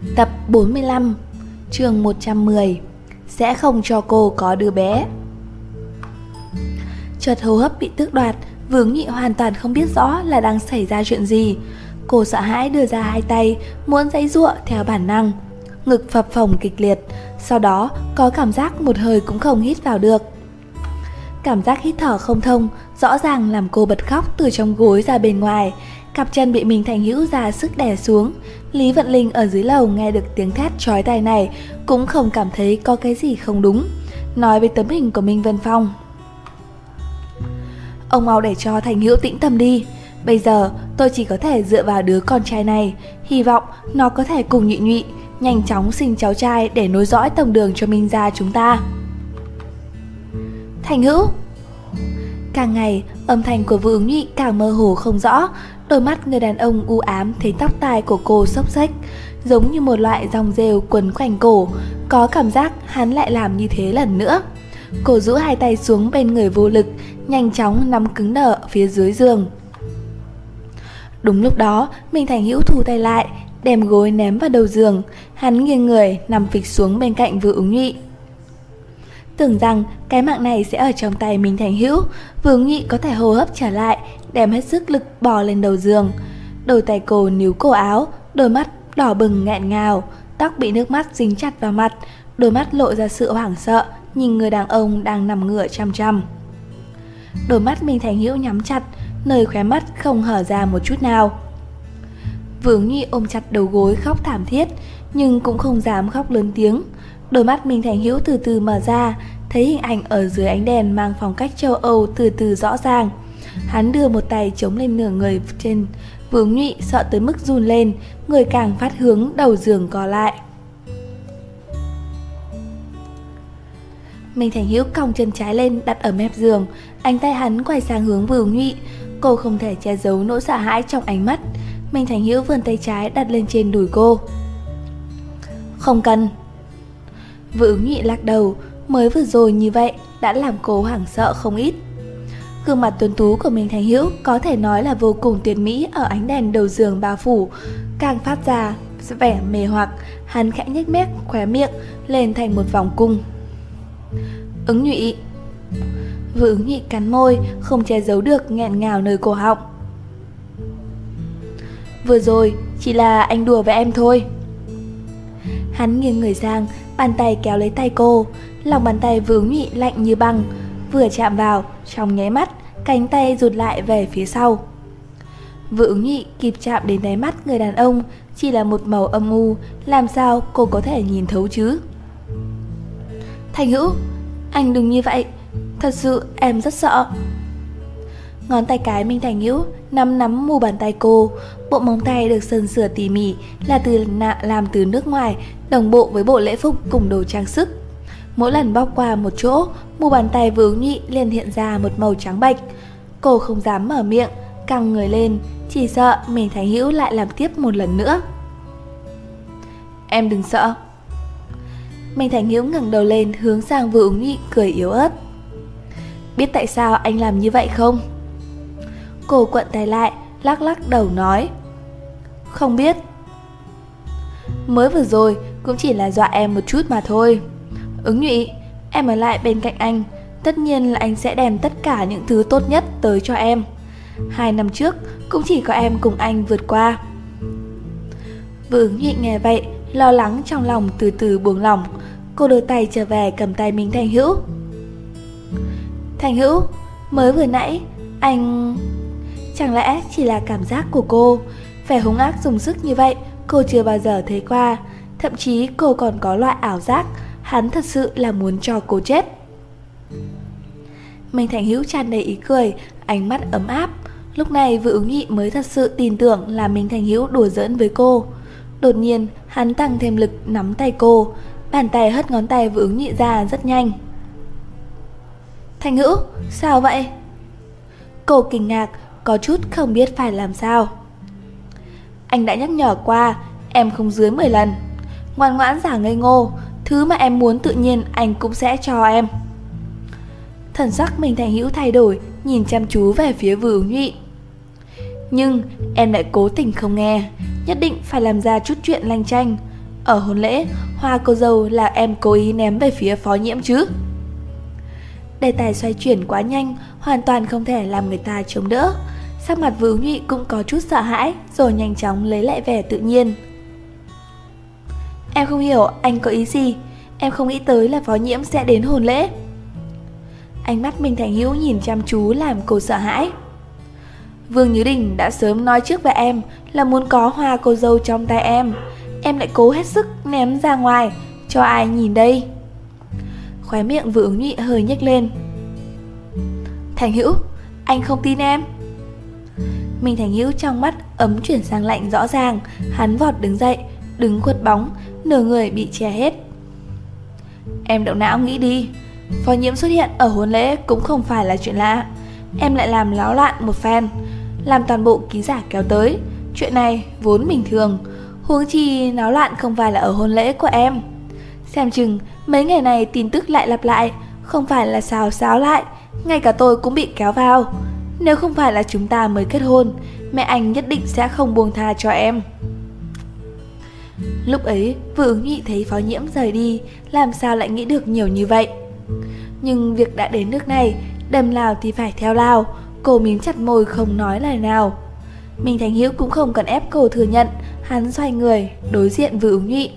Tập 45, chương 110. Sẽ không cho cô có đứa bé. Chợt hô hấp bị tước đoạt, Vương Nhị hoàn toàn không biết rõ là đang xảy ra chuyện gì. Cô sợ hãi đưa ra hai tay, muốn giãy giụa theo bản năng. Ngực phập phồng kịch liệt, sau đó có cảm giác một hơi cũng không hít vào được. Cảm giác hít thở không thông rõ ràng làm cô bật khóc từ trong gối ra bên ngoài. Cặp chân bị Minh Thành Hữu ra sức đè xuống. Lý Vận Linh ở dưới lầu nghe được tiếng thét chói tai này cũng không cảm thấy có cái gì không đúng, nói với tấm hình của Minh Vân Phong: "Ông mau để cho Thành Hữu tĩnh tâm đi. Bây giờ tôi chỉ có thể dựa vào đứa con trai này, hy vọng nó có thể cùng Nhụy Nhụy nhanh chóng sinh cháu trai để nối dõi tông đường cho Minh gia chúng ta." Thành Hữu. Càng ngày âm thanh của Vương Nhụy càng mơ hồ không rõ. Đôi mắt người đàn ông u ám thấy tóc tai của cô xốc xếch, giống như một loại dòng rêu quấn quanh cổ. Có cảm giác hắn lại làm như thế lần nữa. Cô duỗi hai tay xuống bên người vô lực, nhanh chóng nắm cứng đờ phía dưới giường. Đúng lúc đó Minh Thành Hữu thu tay lại, đem gối ném vào đầu giường. Hắn nghiêng người nằm phịch xuống bên cạnh Vương Nhụy. Tưởng rằng cái mạng này sẽ ở trong tay Minh Thành Hữu, Vương Nhụy có thể hô hấp trở lại, đem hết sức lực bò lên đầu giường. Đôi tay cô níu cổ áo, đôi mắt đỏ bừng nghẹn ngào, tóc bị nước mắt dính chặt vào mặt, đôi mắt lộ ra sự hoảng sợ, nhìn người đàn ông đang nằm ngửa chằm chằm. Đôi mắt Minh Thành Hữu nhắm chặt, nơi khóe mắt không hở ra một chút nào. Vương Nhụy ôm chặt đầu gối khóc thảm thiết, nhưng cũng không dám khóc lớn tiếng. Đôi mắt Minh Thành Hữu từ từ mở ra, thấy hình ảnh ở dưới ánh đèn mang phong cách châu Âu từ từ rõ ràng. Hắn đưa một tay chống lên nửa người trên. Vương Nhụy sợ tới mức run lên, người càng phát hướng đầu giường co lại. Minh Thành Hữu cong chân trái lên đặt ở mép giường, ánh tay hắn quay sang hướng Vương Nhụy. Cô không thể che giấu nỗi sợ hãi trong ánh mắt. Minh Thành Hữu vươn tay trái đặt lên trên đùi cô. "Không cần." Vương Nhụy lắc đầu, mới vừa rồi như vậy đã làm cô hoảng sợ không ít. Gương mặt tuấn tú của Minh Thành Hữu có thể nói là vô cùng tuyệt mỹ ở ánh đèn đầu giường bao phủ, càng phát ra vẻ mê hoặc. Hắn khẽ nhếch mép khóe miệng lên thành một vòng cung. "Ứng Nhụy." Vương Nhụy cắn môi, không che giấu được nghẹn ngào nơi cổ họng. "Vừa rồi chỉ là anh đùa với em thôi." Hắn nghiêng người sang, bàn tay kéo lấy tay cô. Lòng bàn tay Vương Nhụy lạnh như băng, vừa chạm vào, trong nháy mắt cánh tay rụt lại về phía sau. Vương Nhụy kịp chạm đến đáy mắt người đàn ông, chỉ là một màu âm u, làm sao cô có thể nhìn thấu chứ? "Thành Hữu, anh đừng như vậy, thật sự em rất sợ." Ngón tay cái Minh Thành Hữu nắm mu bàn tay cô. Bộ móng tay được sơn sửa tỉ mỉ, là làm từ nước ngoài, đồng bộ với bộ lễ phục cùng đồ trang sức. Mỗi lần bóc qua một chỗ, mu bàn tay Vương Nhụy liền hiện ra một màu trắng bệch. Cô không dám mở miệng, căng người lên, chỉ sợ Minh Thành Hữu lại làm tiếp một lần nữa. "Em đừng sợ." Minh Thành Hữu ngẩng đầu lên hướng sang Vương Nhụy cười yếu ớt. "Biết tại sao anh làm như vậy không?" Cô quặn tay lại, lắc lắc đầu nói: "Không biết." "Mới vừa rồi cũng chỉ là dọa em một chút mà thôi. Ứng Nhụy, em ở lại bên cạnh anh, tất nhiên là anh sẽ đem tất cả những thứ tốt nhất tới cho em. 2 năm trước cũng chỉ có em cùng anh vượt qua." Vương Nhụy nghe vậy, lo lắng trong lòng từ từ buông lỏng. Cô đưa tay trở về cầm tay Minh Thành Hữu. "Thành Hữu, mới vừa nãy anh..." Chẳng lẽ chỉ là cảm giác của cô? Vẻ hung ác dùng sức như vậy cô chưa bao giờ thấy qua. Thậm chí cô còn có loại ảo giác hắn thật sự là muốn cho cô chết. Minh Thành Hữu tràn đầy ý cười, ánh mắt ấm áp. Lúc này Vương Nhụy mới thật sự tin tưởng là Minh Thành Hữu đùa giỡn với cô. Đột nhiên hắn tăng thêm lực nắm tay cô, bàn tay hất ngón tay Vương Nhụy ra rất nhanh. "Thành Hữu, sao vậy?" Cô kinh ngạc, có chút không biết phải làm sao. "Anh đã nhắc nhở qua, em không dưới 10 lần. Ngoan ngoãn giả ngây ngô, thứ mà em muốn tự nhiên anh cũng sẽ cho em." Thần sắc Minh Thành Hữu thay đổi, nhìn chăm chú về phía Vương Nhụy. "Nhưng em lại cố tình không nghe, nhất định phải làm ra chút chuyện lanh chanh. ở hôn lễ, hoa cô dâu là em cố ý ném về phía Phó Nhiễm chứ? Đề tài xoay chuyển quá nhanh, hoàn toàn không thể làm người ta chống đỡ. Sắc mặt Vưu Nhụy cũng có chút sợ hãi, rồi nhanh chóng lấy lại vẻ tự nhiên. Em không hiểu anh có ý gì, em không nghĩ tới là Phó Nhiễm sẽ đến hôn lễ. Ánh mắt Minh Thành Hữu nhìn chăm chú làm cô sợ hãi. Vương Như Đình đã sớm nói trước với em là muốn có hoa cô dâu trong tay em lại cố hết sức ném ra ngoài, cho ai nhìn đây? Khóe miệng Vưu Ứng Nhụy hơi nhếch lên. Thành Hữu, anh không tin em? Minh Thành Hữu trong mắt ấm chuyển sang lạnh rõ ràng, hắn vọt đứng dậy, đứng khuất bóng, nửa người bị che hết. Em động não nghĩ đi, Phó Nhiễm xuất hiện ở hôn lễ cũng không phải là chuyện lạ. Em lại làm náo loạn một phen, làm toàn bộ ký giả kéo tới. Chuyện này vốn bình thường, huống chi náo loạn không phải là ở hôn lễ của em. Xem chừng mấy ngày này tin tức lại lặp lại, không phải là xào lại, ngay cả tôi cũng bị kéo vào. Nếu không phải là chúng ta mới kết hôn, mẹ anh nhất định sẽ không buông tha cho em. Lúc ấy Vưu Ứng Nhụy thấy Phó Nhiễm rời đi, làm sao lại nghĩ được nhiều như vậy. Nhưng việc đã đến nước này, đâm lao thì phải theo lao. Cô mím chặt môi không nói lời nào. Minh Thành Hữu cũng không cần ép cô thừa nhận. Hắn xoay người đối diện Vưu Ứng Nhụy.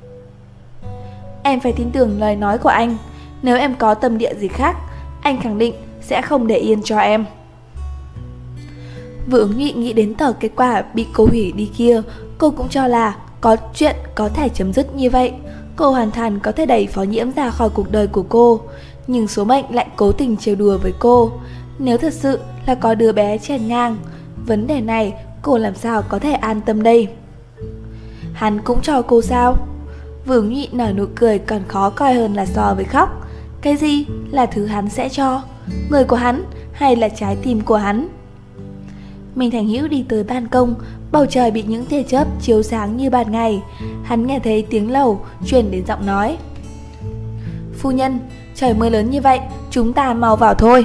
Em phải tin tưởng lời nói của anh. Nếu em có tâm địa gì khác, anh khẳng định sẽ không để yên cho em. Vưu Ứng Nhụy nghĩ đến tờ kết quả bị cô hủy đi kia, cô cũng cho là có chuyện có thể chấm dứt như vậy. Cô hoàn toàn có thể đẩy Phó Nhiễm ra khỏi cuộc đời của cô, nhưng số mệnh lại cố tình trêu đùa với cô. Nếu thật sự là có đứa bé chèn ngang, vấn đề này cô làm sao có thể an tâm đây? Hắn cũng cho cô sao? Vưu Ứng Nhụy nở nụ cười còn khó coi hơn là so với khóc. Cái gì là thứ hắn sẽ cho? Người của hắn hay là trái tim của hắn? Minh Thành Hữu đi tới ban công, bầu trời bị những tia chớp chiếu sáng như ban ngày. Hắn nghe thấy tiếng lầu truyền đến giọng nói. Phu nhân, trời mưa lớn như vậy, chúng ta mau vào thôi.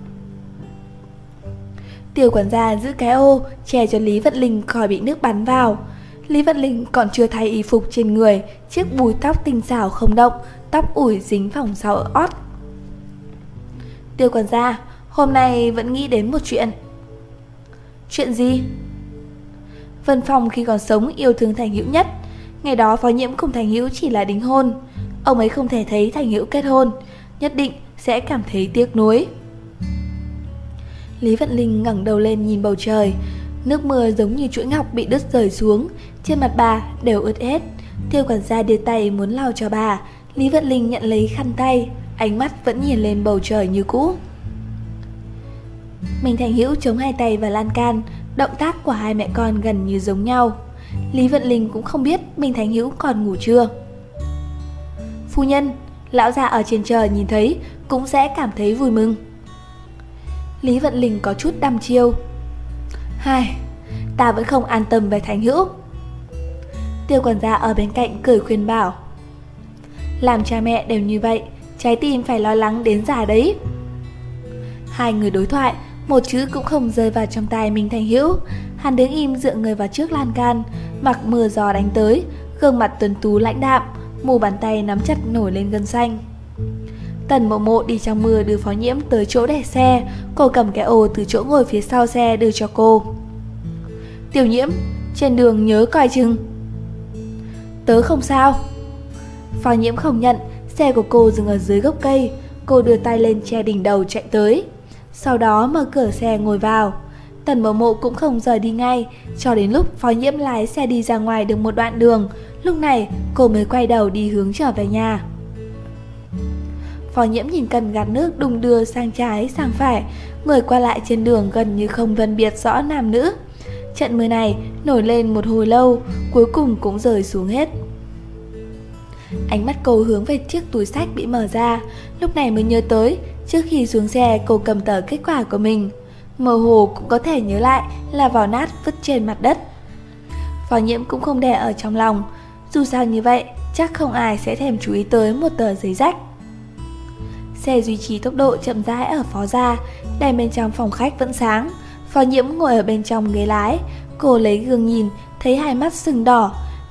Tiểu quản gia giữ cái ô che cho Lý Vận Linh khỏi bị nước bắn vào. Lý Vận Linh còn chưa thay y phục trên người, chiếc búi tóc tinh xảo không động, tóc ủi dính vòng sau ót. Tiểu quản gia, hôm nay vẫn nghĩ đến một chuyện. Chuyện gì? Vân Phong khi còn sống yêu thương Thành Hữu nhất. Ngày đó Phó Nhiễm cùng Thành Hữu chỉ là đính hôn. Ông ấy không thể thấy Thành Hữu kết hôn, nhất định sẽ cảm thấy tiếc nuối. Lý Vận Linh ngẩng đầu lên nhìn bầu trời. Nước mưa giống như chuỗi ngọc bị đứt rời xuống, trên mặt bà đều ướt hết. Tiêu quản gia đưa tay muốn lau cho bà. Lý Vận Linh nhận lấy khăn tay, ánh mắt vẫn nhìn lên bầu trời như cũ. Minh Thành Hữu chống hai tay vào lan can, động tác của hai mẹ con gần như giống nhau. Lý Vận Linh cũng không biết Minh Thành Hữu còn ngủ chưa. Phu nhân, lão già ở trên trời nhìn thấy cũng sẽ cảm thấy vui mừng. Lý Vận Linh có chút đăm chiêu. Hai, ta vẫn không an tâm về Thành Hữu. Tiêu quản gia ở bên cạnh cười khuyên bảo. Làm cha mẹ đều như vậy, trái tim phải lo lắng đến già đấy. Hai người đối thoại, một chữ cũng không rơi vào trong tai Minh Thành Hữu. Hắn đứng im dựa người vào trước lan can, mặc mưa gió đánh tới, gương mặt tuấn tú lãnh đạm, mu bàn tay nắm chặt nổi lên gân xanh. Tần Mộ Mộ đi trong mưa đưa Phó Nhiễm tới chỗ để xe. Cô cầm cái ổ từ chỗ ngồi phía sau xe đưa cho cô. Tiểu Nhiễm, trên đường nhớ coi chừng. Tớ không sao. Phó Nhiễm không nhận. Xe của cô dừng ở dưới gốc cây. Cô đưa tay lên che đỉnh đầu chạy tới, sau đó mở cửa xe ngồi vào. Tần Mộ Mộ cũng không rời đi ngay, cho đến lúc Phó Nhiễm lái xe đi ra ngoài được một đoạn đường. Lúc này cô mới quay đầu đi hướng trở về nhà. Phó Nhiễm nhìn cần gạt nước đung đưa sang trái sang phải, người qua lại trên đường gần như không phân biệt rõ nam nữ. Trận mưa này nổi lên một hồi lâu, cuối cùng cũng rơi xuống hết. Ánh mắt cô hướng về chiếc túi xách bị mở ra, lúc này mới nhớ tới trước khi xuống xe cô cầm tờ kết quả của mình. Mơ hồ cũng có thể nhớ lại là vỏ nát vứt trên mặt đất. Phó Nhiễm cũng không để ở trong lòng, dù sao như vậy chắc không ai sẽ thèm chú ý tới một tờ giấy rách. Xe duy trì tốc độ chậm rãi ở phó gia, đèn bên trong phòng khách vẫn sáng. Phó Nhiễm ngồi ở bên trong ghế lái, cô lấy gương nhìn, thấy hai mắt sưng đỏ,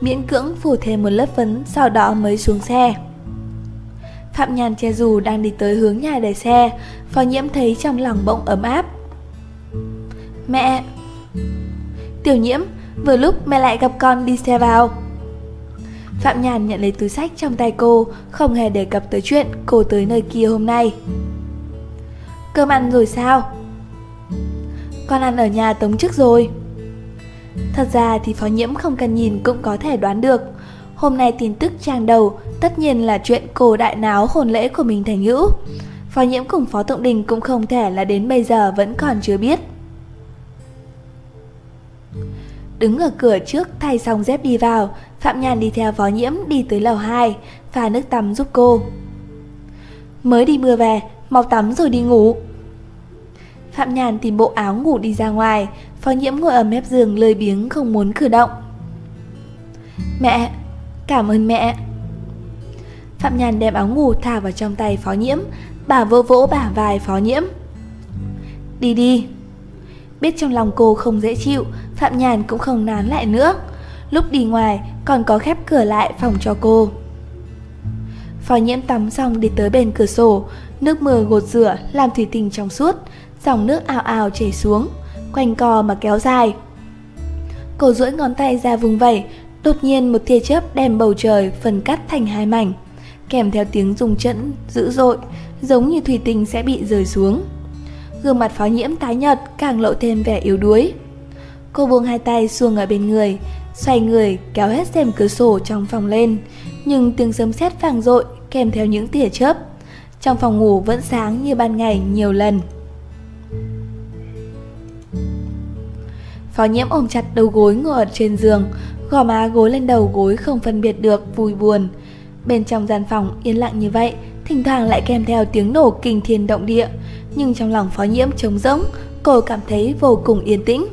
miễn cưỡng phủ thêm một lớp phấn, sau đó mới xuống xe. Phạm Nhàn che dù đang đi tới hướng nhà để xe, Phó Nhiễm thấy trong lòng bỗng ấm áp. Mẹ! Tiểu Nhiễm, vừa lúc mẹ lại gặp con đi xe vào. Phạm Nhàn nhận lấy túi xách trong tay cô, không hề đề cập tới chuyện cô tới nơi kia hôm nay. Cơm ăn rồi sao? Con ăn ở nhà Tống trước rồi. Thật ra thì Phó Nhiễm không cần nhìn cũng có thể đoán được. Hôm nay tin tức trang đầu tất nhiên là chuyện cô đại náo hôn lễ của Minh Thành Hữu. Phó Nhiễm cùng Phó Tụng Đình cũng không thể là đến bây giờ vẫn còn chưa biết. Đứng ở cửa trước thay xong dép đi vào, Phạm Nhàn đi theo Phó Nhiễm đi tới lầu 2, pha nước tắm giúp cô. Mới đi mưa về, mau tắm rồi đi ngủ. Phạm Nhàn tìm bộ áo ngủ đi ra ngoài, Phó Nhiễm ngồi ở mép giường lười biếng không muốn cử động. Mẹ, cảm ơn mẹ. Phạm Nhàn đem áo ngủ thả vào trong tay Phó Nhiễm, bà vỗ vỗ bả vai Phó Nhiễm. Đi đi. Biết trong lòng cô không dễ chịu, Phạm Nhàn cũng không nán lại nữa. Lúc đi ngoài còn có khép cửa lại phòng cho cô. Phó Nhiễm tắm xong đi tới bên cửa sổ, nước mưa gột rửa làm thủy tinh trong suốt, dòng nước ào ào chảy xuống, quanh co mà kéo dài. Cô duỗi ngón tay ra vùng vẩy, đột nhiên một tia chớp đem bầu trời phân cắt thành hai mảnh, kèm theo tiếng rung chẫn dữ dội, giống như thủy tinh sẽ bị rơi xuống. Gương mặt Phó Nhiễm tái nhợt càng lộ thêm vẻ yếu đuối. Cô buông hai tay xuông ở bên người, xoay người kéo hết rèm cửa sổ trong phòng lên, nhưng tiếng sấm sét vang dội kèm theo những tia chớp. Trong phòng ngủ vẫn sáng như ban ngày nhiều lần. Phó Nhiễm ôm chặt đầu gối ngồi ở trên giường, gò má gối lên đầu gối không phân biệt được vui buồn. Bên trong gian phòng yên lặng như vậy, thỉnh thoảng lại kèm theo tiếng nổ kinh thiên động địa, nhưng trong lòng Phó Nhiễm trống rỗng, cô cảm thấy vô cùng yên tĩnh.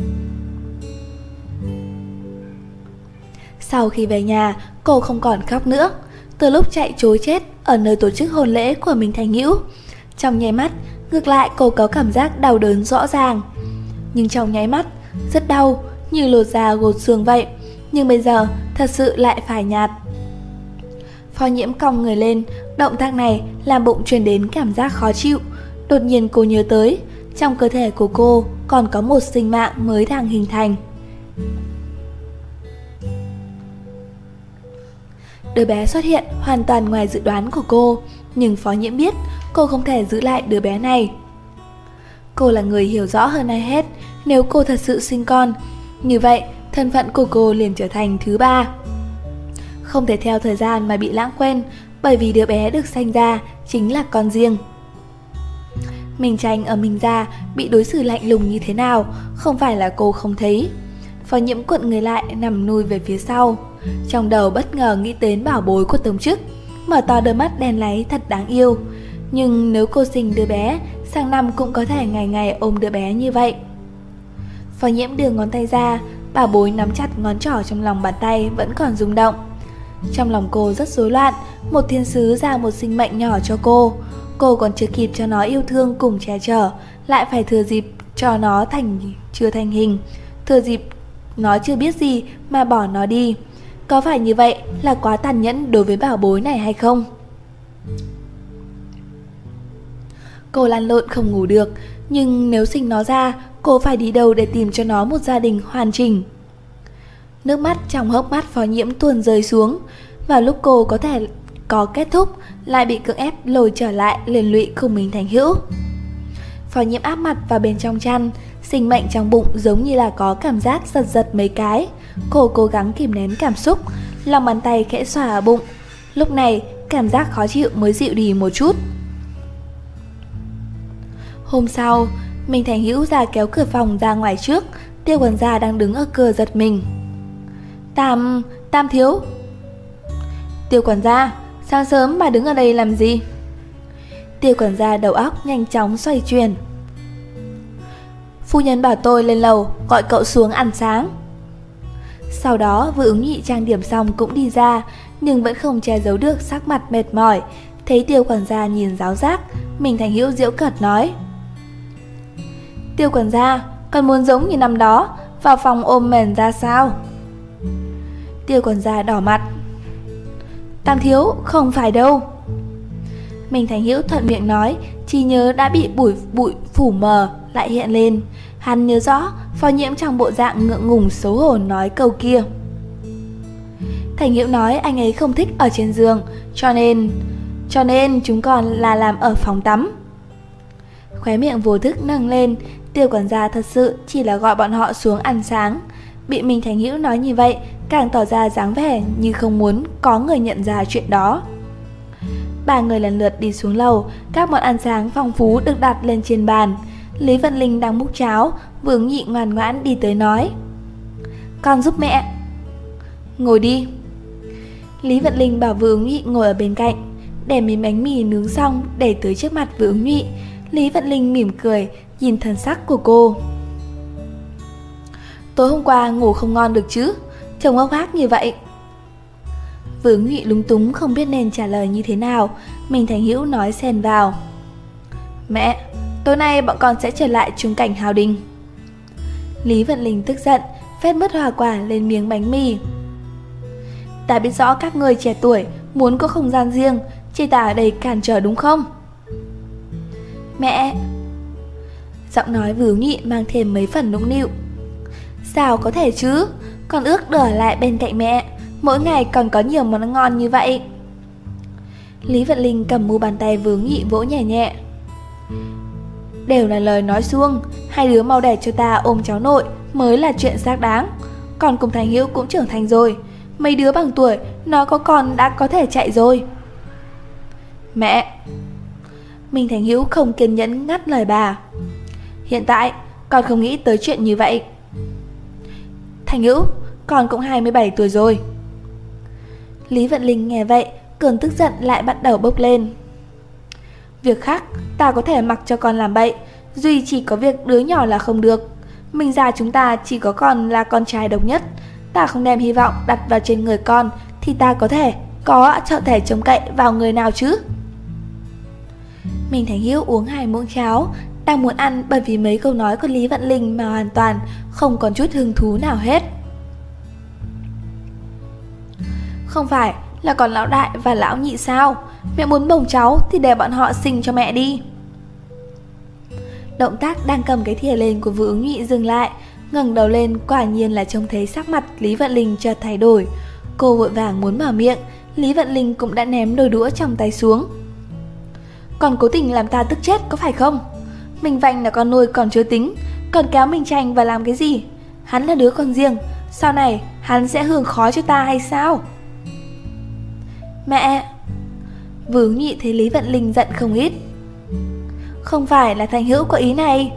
Sau khi về nhà, cô không còn khóc nữa. Từ lúc chạy trối chết ở nơi tổ chức hôn lễ của Minh Thành Hữu, trong nháy mắt, ngược lại cô có cảm giác đau đớn rõ ràng. Nhưng trong nháy mắt, rất đau, như lột da gột xương vậy. Nhưng bây giờ, thật sự lại phải nhạt. Phó Nhiễm cong người lên, động tác này làm bụng truyền đến cảm giác khó chịu. Đột nhiên cô nhớ tới, trong cơ thể của cô còn có một sinh mạng mới đang hình thành. Đứa bé xuất hiện hoàn toàn ngoài dự đoán của cô, nhưng Phó Nhiễm biết cô không thể giữ lại đứa bé này. Cô là người hiểu rõ hơn ai hết, nếu cô thật sự sinh con, như vậy thân phận của cô liền trở thành thứ ba. Không thể theo thời gian mà bị lãng quên, bởi vì đứa bé được sanh ra chính là con riêng. Minh Tranh ở Minh gia bị đối xử lạnh lùng như thế nào, không phải là cô không thấy. Phó Nhiễm cuộn người lại nằm nuôi về phía sau, trong đầu bất ngờ nghĩ đến bảo bối của Tống Chức, mở to đôi mắt đen láy thật đáng yêu. Nhưng nếu cô sinh đứa bé, sang năm cũng có thể ngày ngày ôm đứa bé như vậy. Phó Nhiễm đưa ngón tay ra, bảo bối nắm chặt ngón trỏ trong lòng bàn tay vẫn còn rung động. Trong lòng cô rất rối loạn, một thiên sứ ra một sinh mệnh nhỏ cho cô. Cô còn chưa kịp cho nó yêu thương cùng che chở, lại phải thừa dịp cho nó chưa thành hình, thừa dịp nó chưa biết gì mà bỏ nó đi. Có phải như vậy là quá tàn nhẫn đối với bảo bối này hay không? Cô lăn lộn không ngủ được, nhưng nếu sinh nó ra, cô phải đi đâu để tìm cho nó một gia đình hoàn chỉnh? Nước mắt trong hốc mắt Phó Nhiễm tuôn rơi xuống. Vào lúc cô có thể có kết thúc, lại bị cưỡng ép lôi trở lại liên lụy cùng Minh Thành Hữu. Phó Nhiễm áp mặt vào bên trong chăn, sinh mệnh trong bụng giống như là có cảm giác giật giật mấy cái. Cô cố gắng kìm nén cảm xúc, lòng bàn tay khẽ xoa ở bụng. Lúc này cảm giác khó chịu mới dịu đi một chút. Hôm sau, Minh Thành Hữu ra kéo cửa phòng ra ngoài trước. Tiêu Quản gia đang đứng ở cửa giật mình. Tam thiếu. Tiêu quản gia, sáng sớm bà đứng ở đây làm gì? Tiêu quản gia đầu óc nhanh chóng xoay chuyển. Phu nhân bảo tôi lên lầu gọi cậu xuống ăn sáng. Sau đó Vừa Ứng Nhị trang điểm xong cũng đi ra, nhưng vẫn không che giấu được sắc mặt mệt mỏi. Thấy Tiêu quản gia nhìn giáo giác, Minh Thành Hữu giễu cợt nói: Tiêu quản gia, còn muốn giống như năm đó vào phòng ôm mền ra sao? Tiêu quản gia đỏ mặt. Tam thiếu, không phải đâu. Minh Thành Hữu thuận miệng nói, trí nhớ đã bị bụi phủ mờ lại hiện lên. Hắn nhớ rõ Phó Nhiễm trong bộ dạng ngượng ngùng xấu hổ nói câu kia. Thành Hữu nói anh ấy không thích ở trên giường, cho nên chúng còn là làm ở phòng tắm. Khóe miệng vô thức nâng lên. Tiêu quản gia thật sự chỉ là gọi bọn họ xuống ăn sáng. Bị Minh Thành Hữu nói như vậy, càng tỏ ra dáng vẻ như không muốn có người nhận ra chuyện đó. Ba người lần lượt đi xuống lầu. Các món ăn sáng phong phú được đặt lên trên bàn. Lý Vận Linh đang múc cháo, Vương Nhị ngoan ngoãn đi tới nói, con giúp mẹ. Ngồi đi. Lý Vận Linh bảo Vương Nhị ngồi ở bên cạnh, để miếng bánh mì nướng xong để tới trước mặt Vương Nhị. Lý Vận Linh mỉm cười nhìn thần sắc của cô. Tối hôm qua ngủ không ngon được chứ, trông ốc hác như vậy. Vương Nhị lúng túng không biết nên trả lời như thế nào. Minh Thành Hữu nói xen vào, mẹ, tối nay bọn con sẽ trở lại Trung Cảnh Hào Đình. Lý Vận Linh tức giận, phét mứt hoa quả lên miếng bánh mì. Ta biết rõ các người trẻ tuổi muốn có không gian riêng, chỉ ta ở đây cản trở đúng không? Mẹ. Giọng nói Vương Nhị mang thêm mấy phần nũng nịu. Sao có thể chứ, con ước được ở lại bên cạnh mẹ, mỗi ngày còn có nhiều món ngon như vậy. Lý Vận Linh cầm mu bàn tay Vương Nhị vỗ nhẹ nhẹ. Đều là lời nói suông, hai đứa mau để cho ta ôm cháu nội mới là chuyện xác đáng. Còn cùng Thành Hữu cũng trưởng thành rồi, mấy đứa bằng tuổi nó có con đã có thể chạy rồi. Mẹ. Minh Thành Hữu không kiên nhẫn ngắt lời bà. Hiện tại con không nghĩ tới chuyện như vậy. Thành Hữu, con cũng 27 tuổi rồi. Lý Vận Linh nghe vậy, cơn tức giận lại bắt đầu bốc lên. Việc khác ta có thể mặc cho con làm bậy, duy chỉ có việc đứa nhỏ là không được. Mình già chúng ta chỉ có con là con trai độc nhất, ta không đem hy vọng đặt vào trên người con thì ta có thể trông cậy vào người nào chứ? Minh Thành Hữu uống 2 muỗng cháo, đang muốn ăn bởi vì mấy câu nói của Lý Vận Linh mà hoàn toàn không còn chút hứng thú nào hết. Không phải là còn lão đại và lão nhị sao? Mẹ muốn bồng cháu thì để bọn họ sinh cho mẹ đi. Động tác đang cầm cái thìa lên của Vương Nhị dừng lại, ngẩng đầu lên, quả nhiên là trông thấy sắc mặt Lý Vận Linh chợt thay đổi. Cô vội vàng muốn mở miệng, Lý Vận Linh cũng đã ném đôi đũa trong tay xuống. Còn cố tình làm ta tức chết có phải không? Mình Vành là con nuôi còn chưa tính, còn kéo Minh Tranh và làm cái gì? Hắn là đứa con riêng, sau này hắn sẽ hưởng khó cho ta hay sao? Mẹ. Vương Nhị thấy Lý Vận Linh giận không ít. Không phải là Thành Hữu có ý này.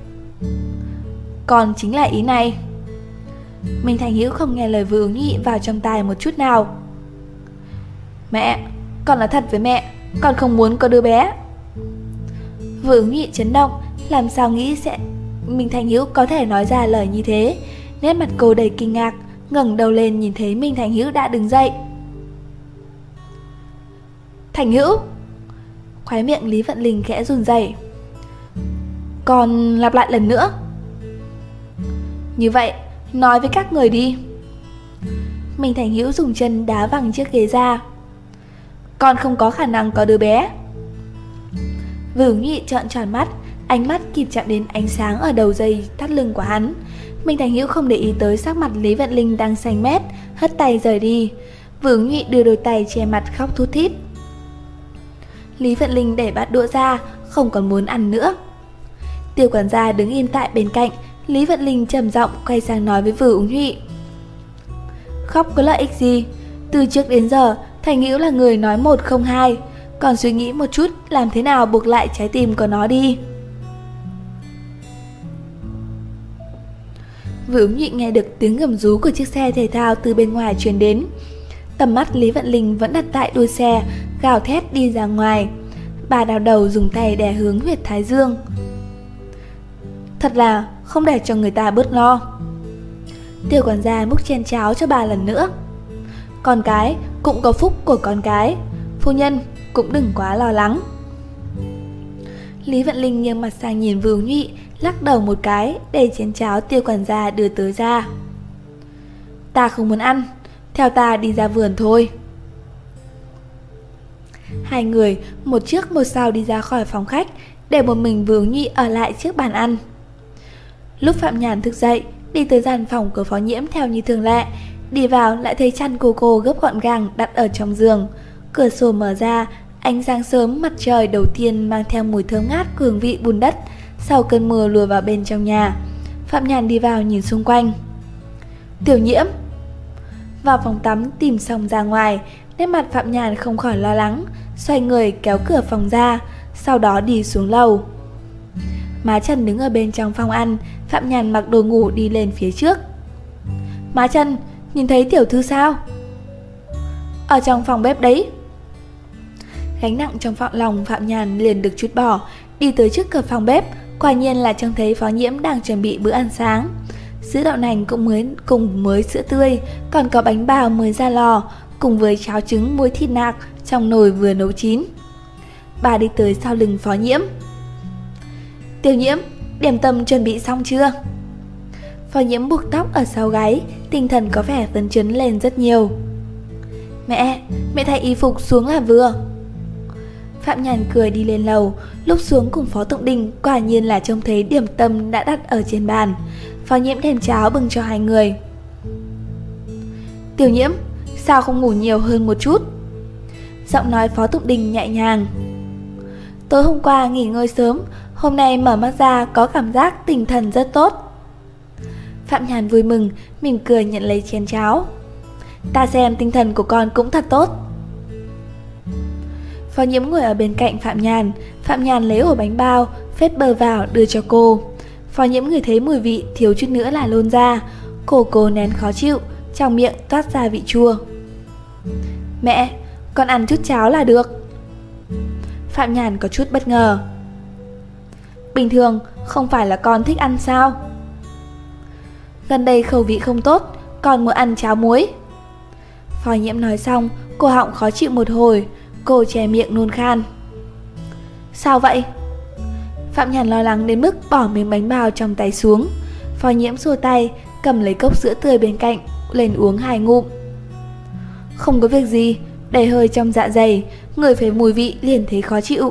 Còn chính là ý này. Minh Thành Hữu không nghe lời Vương Nhị vào trong tai một chút nào. Mẹ, con nói thật với mẹ, con không muốn có đứa bé. Vương Nhị chấn động, làm sao nghĩ sẽ Minh Thành Hữu có thể nói ra lời như thế. Nét mặt cô đầy kinh ngạc, ngẩng đầu lên nhìn thấy Minh Thành Hữu đã đứng dậy. Thành Hữu. Khóe miệng Lý Vận Linh khẽ run rẩy. Còn lặp lại lần nữa. Như vậy, nói với các người đi. Minh Thành Hữu dùng chân đá văng chiếc ghế ra. Con không có khả năng có đứa bé. Vương Nhị trợn tròn mắt, ánh mắt kịp chạm đến ánh sáng ở đầu dây thắt lưng của hắn. Minh Thành Hữu không để ý tới sắc mặt Lý Vận Linh đang xanh mét, hất tay rời đi. Vương Nhị đưa đôi tay che mặt khóc thút thít. Lý Vận Linh đẩy bát đũa ra, không còn muốn ăn nữa. Tiêu quản gia đứng im tại bên cạnh. Lý Vận Linh trầm giọng quay sang nói với Vương Nhị. Khóc có lợi ích gì? Từ trước đến giờ Thành Hữu là người nói một không hai, còn suy nghĩ một chút làm thế nào buộc lại trái tim của nó đi. Vương Nhị nghe được tiếng gầm rú của chiếc xe thể thao từ bên ngoài truyền đến. Tầm mắt Lý Vận Linh vẫn đặt tại đuôi xe, gào thét đi ra ngoài. Bà đào đầu dùng tay đè hướng huyệt thái dương. Thật là không để cho người ta bớt lo. Tiêu quản gia múc chén cháo cho bà lần nữa. Con cái cũng có phúc của con cái, phu nhân cũng đừng quá lo lắng. Lý Vận Linh nghiêng mặt sang nhìn Vương Nhị, lắc đầu một cái để chén cháo tiêu quản gia đưa tới ra. Ta không muốn ăn, theo ta đi ra vườn thôi. Hai người một trước một sau đi ra khỏi phòng khách, để một mình Vương Nhụy ở lại trước bàn ăn. Lúc Phạm Nhàn thức dậy, đi tới gian phòng của Phó Nhiễm theo như thường lệ. Đi vào lại thấy chăn của cô gấp gọn gàng đặt ở trong giường. Cửa sổ mở ra, ánh sáng sớm mặt trời đầu tiên mang theo mùi thơm ngát của hương vị bùn đất sau cơn mưa lùa vào bên trong nhà. Phạm Nhàn đi vào nhìn xung quanh. Tiểu Nhiễm. Vào phòng tắm tìm xong ra ngoài, nét mặt Phạm Nhàn không khỏi lo lắng, xoay người kéo cửa phòng ra, sau đó đi xuống lầu. Má Trần đứng ở bên trong phòng ăn, Phạm Nhàn mặc đồ ngủ đi lên phía trước. Má Trần, nhìn thấy tiểu thư sao? Ở trong phòng bếp đấy. Gánh nặng trong lòng Phạm Nhàn liền được trút bỏ, đi tới trước cửa phòng bếp, quả nhiên là trông thấy Phó Nhiễm đang chuẩn bị bữa ăn sáng. Sữa đậu nành cùng mới sữa tươi, còn có bánh bào mới ra lò, cùng với cháo trứng muối thịt nạc trong nồi vừa nấu chín. Bà đi tới sau lưng Phó Nhiễm. Tiểu Nhiễm, điểm tâm chuẩn bị xong chưa? Phó Nhiễm buộc tóc ở sau gáy, tinh thần có vẻ phấn chấn lên rất nhiều. Mẹ thay y phục xuống là vừa. Phạm Nhàn cười đi lên lầu, lúc xuống cùng Phó Tụng Đình quả nhiên là trông thấy điểm tâm đã đặt ở trên bàn. Phó Nhiễm đem cháo bưng cho hai người. Tiểu Nhiễm, sao không ngủ nhiều hơn một chút? Giọng nói Phó Tụng Đình nhẹ nhàng. Tối hôm qua nghỉ ngơi sớm, hôm nay mở mắt ra có cảm giác tinh thần rất tốt. Phạm Nhàn vui mừng, mỉm cười nhận lấy chén cháo. Ta xem tinh thần của con cũng thật tốt. Phó Nhiễm ngồi ở bên cạnh Phạm Nhàn lấy ổ bánh bao, phết bơ vào đưa cho cô. Phó Nhiễm ngửi thấy mùi vị thiếu chút nữa là nôn ra. Cô nén khó chịu, trong miệng toát ra vị chua. Mẹ, con ăn chút cháo là được. Phạm Nhàn có chút bất ngờ. Bình thường không phải là con thích ăn sao? Gần đây khẩu vị không tốt, con muốn ăn cháo muối. Phó Nhiễm nói xong, cổ họng khó chịu một hồi, cô che miệng nôn khan. Sao vậy? Phạm Nhàn lo lắng đến mức bỏ miếng bánh bao trong tay xuống. Phó Nhiễm xua tay, cầm lấy cốc sữa tươi bên cạnh, lên uống 2 ngụm. Không có việc gì, đầy hơi trong dạ dày, người phải mùi vị liền thấy khó chịu.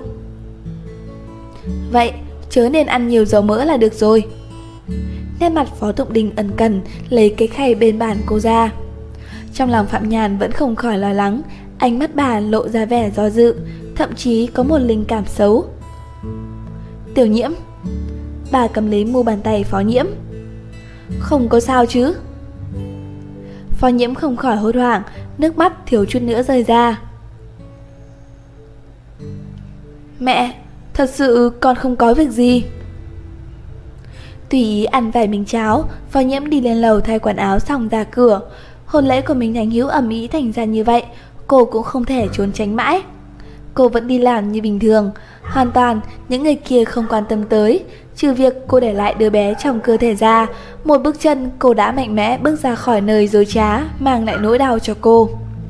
Vậy, chớ nên ăn nhiều dầu mỡ là được rồi. Nét mặt Phó Tụng Đình ẩn cần, lấy cái khay bên bàn cô ra. Trong lòng Phạm Nhàn vẫn không khỏi lo lắng, ánh mắt bà lộ ra vẻ do dự, thậm chí có một linh cảm xấu. Tiểu Nhiễm. Bà cầm lấy mu bàn tay Phó Nhiễm. Không có sao chứ? Phó Nhiễm không khỏi hốt hoảng, nước mắt thiếu chút nữa rơi ra. Mẹ, thật sự con không có việc gì. Tùy ý ăn vài miếng cháo, Phó Nhiễm đi lên lầu thay quần áo xong ra cửa. Hôn lễ của Minh Thành Hữu ầm ĩ thành ra như vậy, cô cũng không thể trốn tránh mãi. Cô vẫn đi làm như bình thường, hoàn toàn những người kia không quan tâm tới, trừ việc cô để lại đứa bé trong cơ thể ra. Một bước chân cô đã mạnh mẽ bước ra khỏi nơi dối trá, mang lại nỗi đau cho cô.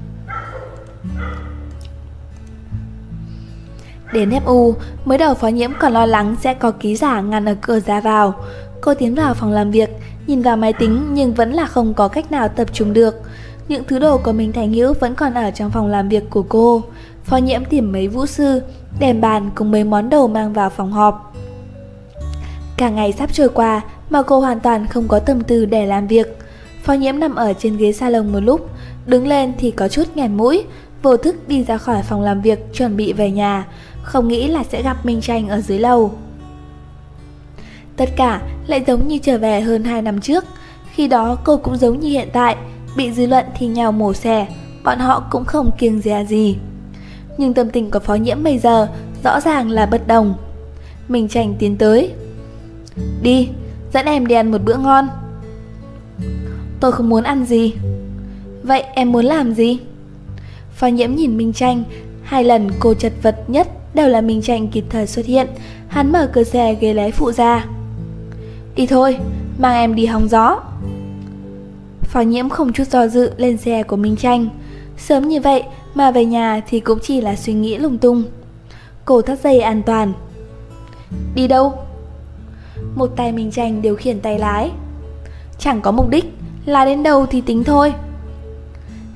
Đến FU, mới đầu Phó Nhiễm còn lo lắng sẽ có ký giả ngăn ở cửa ra vào. Cô tiến vào phòng làm việc, nhìn vào máy tính nhưng vẫn là không có cách nào tập trung được. Những thứ đồ của Minh Thành Hữu vẫn còn ở trong phòng làm việc của cô. Phó Nhiễm tìm mấy vũ sư, đèn bàn cùng mấy món đồ mang vào phòng họp. Cả ngày sắp trôi qua mà cô hoàn toàn không có tâm tư để làm việc. Phó Nhiễm nằm ở trên ghế salon một lúc, đứng lên thì có chút nghẹn mũi, vô thức đi ra khỏi phòng làm việc chuẩn bị về nhà, không nghĩ là sẽ gặp Minh Tranh ở dưới lầu. Tất cả lại giống như trở về hơn 2 năm trước. Khi đó cô cũng giống như hiện tại, bị dư luận thi nhau mổ xẻ, bọn họ cũng không kiêng dè gì. Nhưng tâm tình của Phó Nhiễm bây giờ rõ ràng là bất đồng. Minh Tranh tiến tới. Đi, dẫn em đi ăn một bữa ngon. Tôi không muốn ăn gì. Vậy em muốn làm gì? Phó Nhiễm nhìn Minh Tranh. 2 lần cô chật vật nhất đều là Minh Tranh kịp thời xuất hiện. Hắn mở cửa xe ghế lái phụ ra. Đi thôi, mang em đi hóng gió. Phó Nhiễm không chút do dự lên xe của Minh Tranh. Sớm như vậy mà về nhà thì cũng chỉ là suy nghĩ lung tung. Cô thắt dây an toàn. Đi đâu? Một tay Minh Tranh điều khiển tay lái. Chẳng có mục đích, là đến đâu thì tính thôi.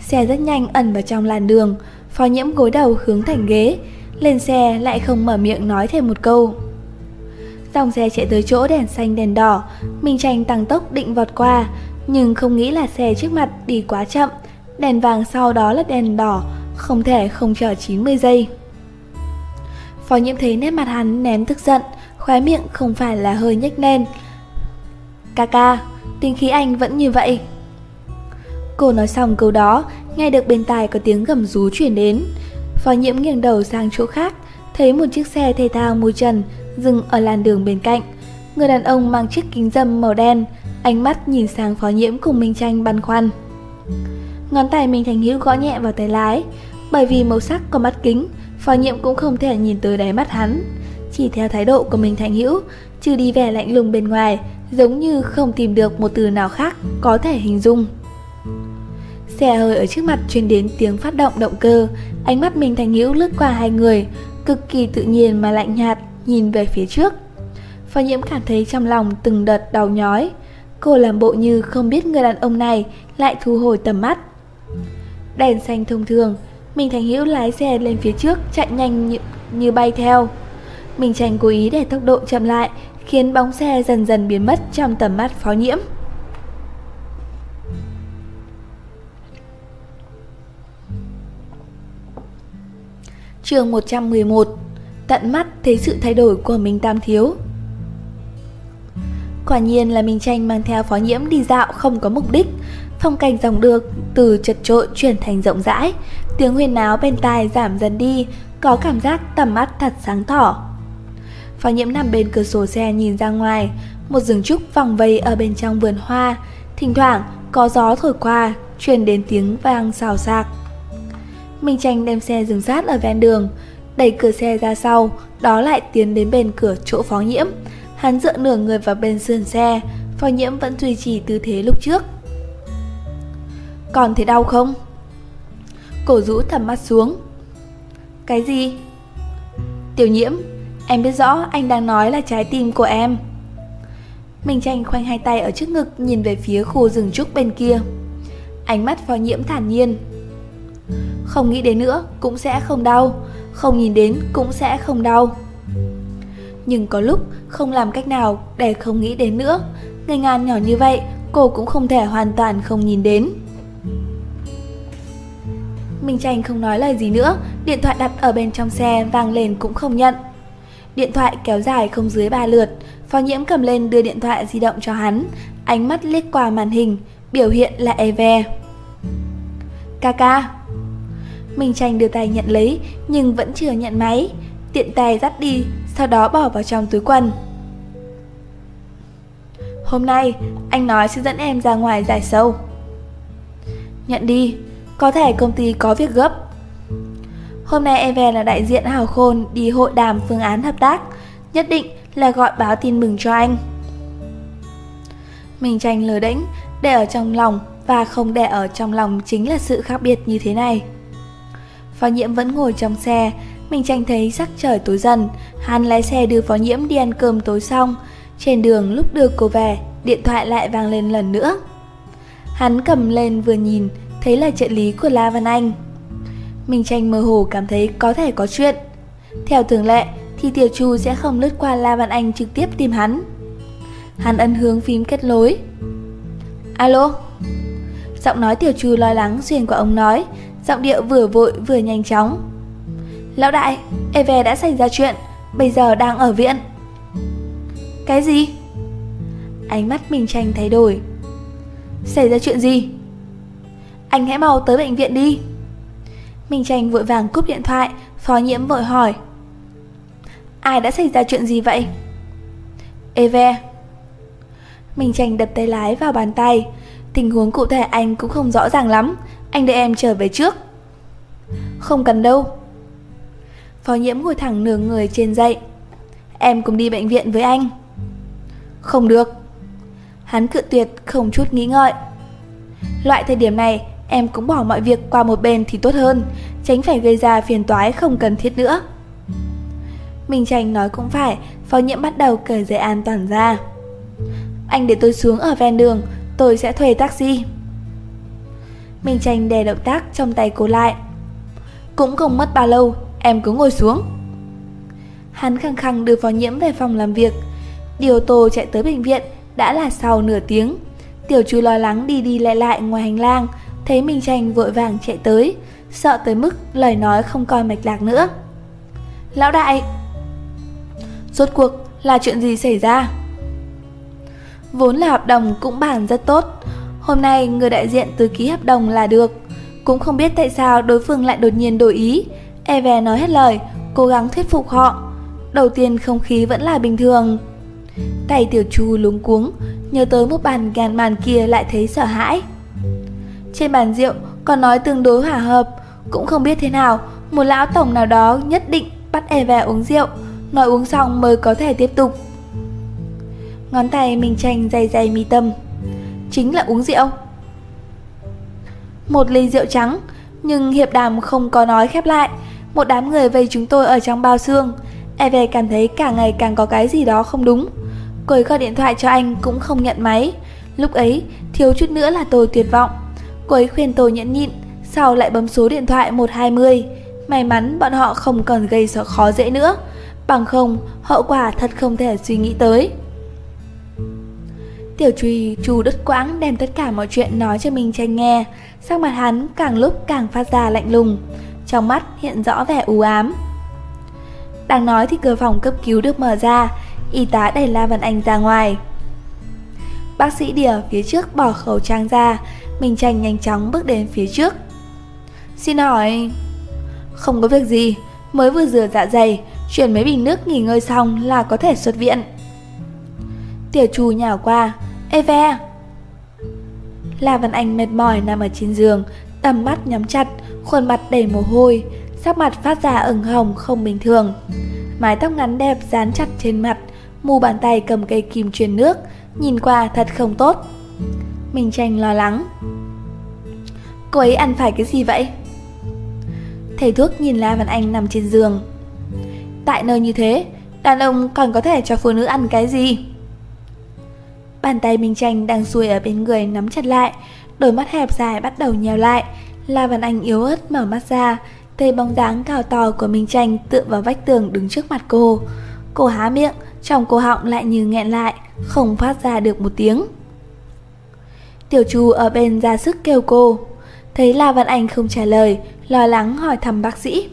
Xe rất nhanh ẩn vào trong làn đường. Phó Nhiễm gối đầu hướng thành ghế. Lên xe lại không mở miệng nói thêm một câu. Dòng xe chạy tới chỗ đèn xanh đèn đỏ. Minh Tranh tăng tốc định vọt qua, nhưng không nghĩ là xe trước mặt đi quá chậm. Đèn vàng sau đó là đèn đỏ, không thể không chờ 90 giây. Phó Nhiễm thấy nét mặt hắn nén tức giận, khóe miệng không phải là hơi nhếch lên. Ca, tính khí anh vẫn như vậy. Cô nói xong câu đó, nghe được bên tai có tiếng gầm rú chuyển đến. Phó Nhiễm nghiêng đầu sang chỗ khác, thấy một chiếc xe thể thao mui trần dừng ở làn đường bên cạnh. Người đàn ông mang chiếc kính râm màu đen, ánh mắt nhìn sang Phó Nhiễm cùng Minh Tranh băn khoăn. Ngón tay Minh Thành Hữu gõ nhẹ vào tay lái. Bởi vì màu sắc của mắt kính, Phó Nhiễm cũng không thể nhìn tới đáy mắt hắn. Chỉ theo thái độ của Minh Thành Hữu, trừ đi vẻ lạnh lùng bên ngoài, giống như không tìm được một từ nào khác có thể hình dung. Xe hơi ở trước mặt truyền đến tiếng phát động động cơ. Ánh mắt Minh Thành Hữu lướt qua hai người, cực kỳ tự nhiên mà lạnh nhạt nhìn về phía trước. Phó Nhiễm cảm thấy trong lòng từng đợt đau nhói. Cô làm bộ như không biết người đàn ông này lại thu hồi tầm mắt. Đèn xanh thông thường, Minh Thành Hữu lái xe lên phía trước, chạy nhanh như bay theo. Minh Tranh cố ý để tốc độ chậm lại, khiến bóng xe dần dần biến mất trong tầm mắt Phó Nhiễm. Chương 111. Tận mắt thấy sự thay đổi của Minh Tam Thiếu. Quả nhiên là Minh Tranh mang theo Phó Nhiễm đi dạo không có mục đích. Phong cảnh dòng đường từ chật chội chuyển thành rộng rãi, tiếng huyên náo bên tai giảm dần đi, có cảm giác tầm mắt thật sáng tỏ. Phó Nhiễm nằm bên cửa sổ xe nhìn ra ngoài, một rừng trúc vòng vây ở bên trong vườn hoa, thỉnh thoảng có gió thổi qua, truyền đến tiếng vang xào xạc. Minh Tranh đem xe dừng sát ở ven đường, đẩy cửa xe ra sau, đó lại tiến đến bên cửa chỗ Phó Nhiễm. Hắn dựa nửa người vào bên sườn xe, Phó Nhiễm vẫn duy trì tư thế lúc trước. Còn thấy đau không? Cổ rũ thầm mắt xuống. Cái gì? Tiểu Nhiễm, em biết rõ anh đang nói là trái tim của em. Minh Tranh khoanh hai tay ở trước ngực, nhìn về phía khu rừng trúc bên kia. Ánh mắt Phó Nhiễm thản nhiên. Không nghĩ đến nữa cũng sẽ không đau, không nhìn đến cũng sẽ không đau. Nhưng có lúc không làm cách nào để không nghĩ đến nữa. Ngây ngàn nhỏ như vậy, cô cũng không thể hoàn toàn không nhìn đến. Minh Tranh không nói lời gì nữa, điện thoại đặt ở bên trong xe vang lên cũng không nhận. Điện thoại kéo dài không dưới 3 lượt, Phó Nhiễm cầm lên đưa điện thoại di động cho hắn, ánh mắt liếc qua màn hình, biểu hiện là Eve. Ca. Minh Tranh đưa tay nhận lấy, nhưng vẫn chưa nhận máy, tiện tay dắt đi, sau đó bỏ vào trong túi quần. Hôm nay, anh nói sẽ dẫn em ra ngoài giải sâu. Nhận đi, có thể công ty có việc gấp. Hôm nay Eve là đại diện Hào Khôn đi hội đàm phương án hợp tác, nhất định là gọi báo tin mừng cho anh. Minh Tranh lờ đễnh, để ở trong lòng và không để ở trong lòng chính là sự khác biệt như thế này. Phó Nhiễm vẫn ngồi trong xe. Minh Tranh thấy sắc trời tối dần, hắn lái xe đưa Phó Nhiễm đi ăn cơm tối xong. Trên đường lúc đưa cô về, điện thoại lại vang lên lần nữa. Hắn cầm lên vừa nhìn, thấy là trợ lý của La Văn Anh. Minh Tranh mơ hồ cảm thấy có thể có chuyện. Theo thường lệ thì Tiểu Chu sẽ không lướt qua La Văn Anh trực tiếp tìm hắn. Hắn ấn hướng phím kết nối. Alo. Giọng nói Tiểu Chu lo lắng xuyên qua ống nói, giọng điệu vừa vội vừa nhanh chóng. Lão đại, Eve đã xảy ra chuyện, bây giờ đang ở viện. Cái gì? Ánh mắt Minh Tranh thay đổi. Xảy ra chuyện gì? Anh hãy mau tới bệnh viện đi. Minh Tranh vội vàng cúp điện thoại. Phó Nhiễm vội hỏi. Ai đã xảy ra chuyện gì vậy? Eve. Minh Tranh đập tay lái vào bàn tay. Tình huống cụ thể anh cũng không rõ ràng lắm, anh để em trở về trước. Không cần đâu. Phó Nhiễm ngồi thẳng nửa người trên dậy. Em cùng đi bệnh viện với anh. Không được. Hắn cự tuyệt không chút nghĩ ngợi. Loại thời điểm này em cũng bỏ mọi việc qua một bên thì tốt hơn, tránh phải gây ra phiền toái không cần thiết nữa. Minh Tranh nói cũng phải. Phó Nhiễm bắt đầu cởi dây an toàn ra. Anh để tôi xuống ở ven đường, tôi sẽ thuê taxi. Minh Tranh đè động tác trong tay cô lại. Cũng không mất bao lâu, em cứ ngồi xuống. Hắn khăng khăng đưa Phó Nhiễm về phòng làm việc. Đi ô tô chạy tới bệnh viện đã là sau nửa tiếng. Tiểu Chu lo lắng đi đi lại lại ngoài hành lang, thấy Minh Tranh vội vàng chạy tới, sợ tới mức lời nói không còn mạch lạc nữa. Lão đại, rốt cuộc là chuyện gì xảy ra? Vốn là hợp đồng cũng bàn rất tốt, hôm nay người đại diện tới ký hợp đồng là được. Cũng không biết tại sao đối phương lại đột nhiên đổi ý. Eve nói hết lời, cố gắng thuyết phục họ. Đầu tiên không khí vẫn là bình thường. Tay Tiểu Chu luống cuống, nhớ tới một bàn ngàn màn kia lại thấy sợ hãi. Trên bàn rượu còn nói tương đối hòa hợp, cũng không biết thế nào, một lão tổng nào đó nhất định bắt Eve uống rượu, nói uống xong mới có thể tiếp tục. Ngón tay Minh Tranh day day mi tâm. Chính là uống rượu. Một ly rượu trắng, nhưng hiệp đàm không có nói khép lại. Một đám người vây chúng tôi ở trong bao xương. Eve cảm thấy càng ngày càng có cái gì đó không đúng. Cô ấy gọi điện thoại cho anh cũng không nhận máy. Lúc ấy thiếu chút nữa là tôi tuyệt vọng. Cô ấy khuyên tôi nhẫn nhịn, sau lại bấm số điện thoại 120. May mắn bọn họ không còn gây sợ khó dễ nữa, bằng không hậu quả thật không thể suy nghĩ tới. Tiểu Chu đứt quãng đem tất cả mọi chuyện nói cho Minh Tranh nghe. Sắc mặt hắn càng lúc càng phát ra lạnh lùng, trong mắt hiện rõ vẻ u ám. Đang nói thì cửa phòng cấp cứu được mở ra, y tá đẩy La Văn Anh ra ngoài. Bác sĩ Đìa phía trước bỏ khẩu trang ra. Minh Tranh nhanh chóng bước đến phía trước. Xin hỏi... Không có việc gì, mới vừa rửa dạ dày, chuyển mấy bình nước nghỉ ngơi xong là có thể xuất viện. Tiểu Chu nhào qua. Eve. La Văn Anh mệt mỏi nằm ở trên giường, tầm mắt nhắm chặt, khuôn mặt đầy mồ hôi, sắc mặt phát ra ửng hồng không bình thường. Mái tóc ngắn đẹp dán chặt trên mặt, mu bàn tay cầm cây kim truyền nước, nhìn qua thật không tốt. Minh Tranh lo lắng. Cô ấy ăn phải cái gì vậy? Thầy thuốc nhìn La Văn Anh nằm trên giường. Tại nơi như thế, đàn ông còn có thể cho phụ nữ ăn cái gì? Bàn tay Minh Tranh đang xuôi ở bên người nắm chặt lại, đôi mắt hẹp dài bắt đầu nheo lại. La Văn Anh yếu ớt mở mắt ra, thấy bóng dáng cao to của Minh Tranh tựa vào vách tường đứng trước mặt cô. Cô há miệng, trong cổ họng lại như nghẹn lại, không phát ra được một tiếng. Tiểu Chu ở bên ra sức kêu cô. Thấy La Văn Anh không trả lời, lo lắng hỏi thăm bác sĩ.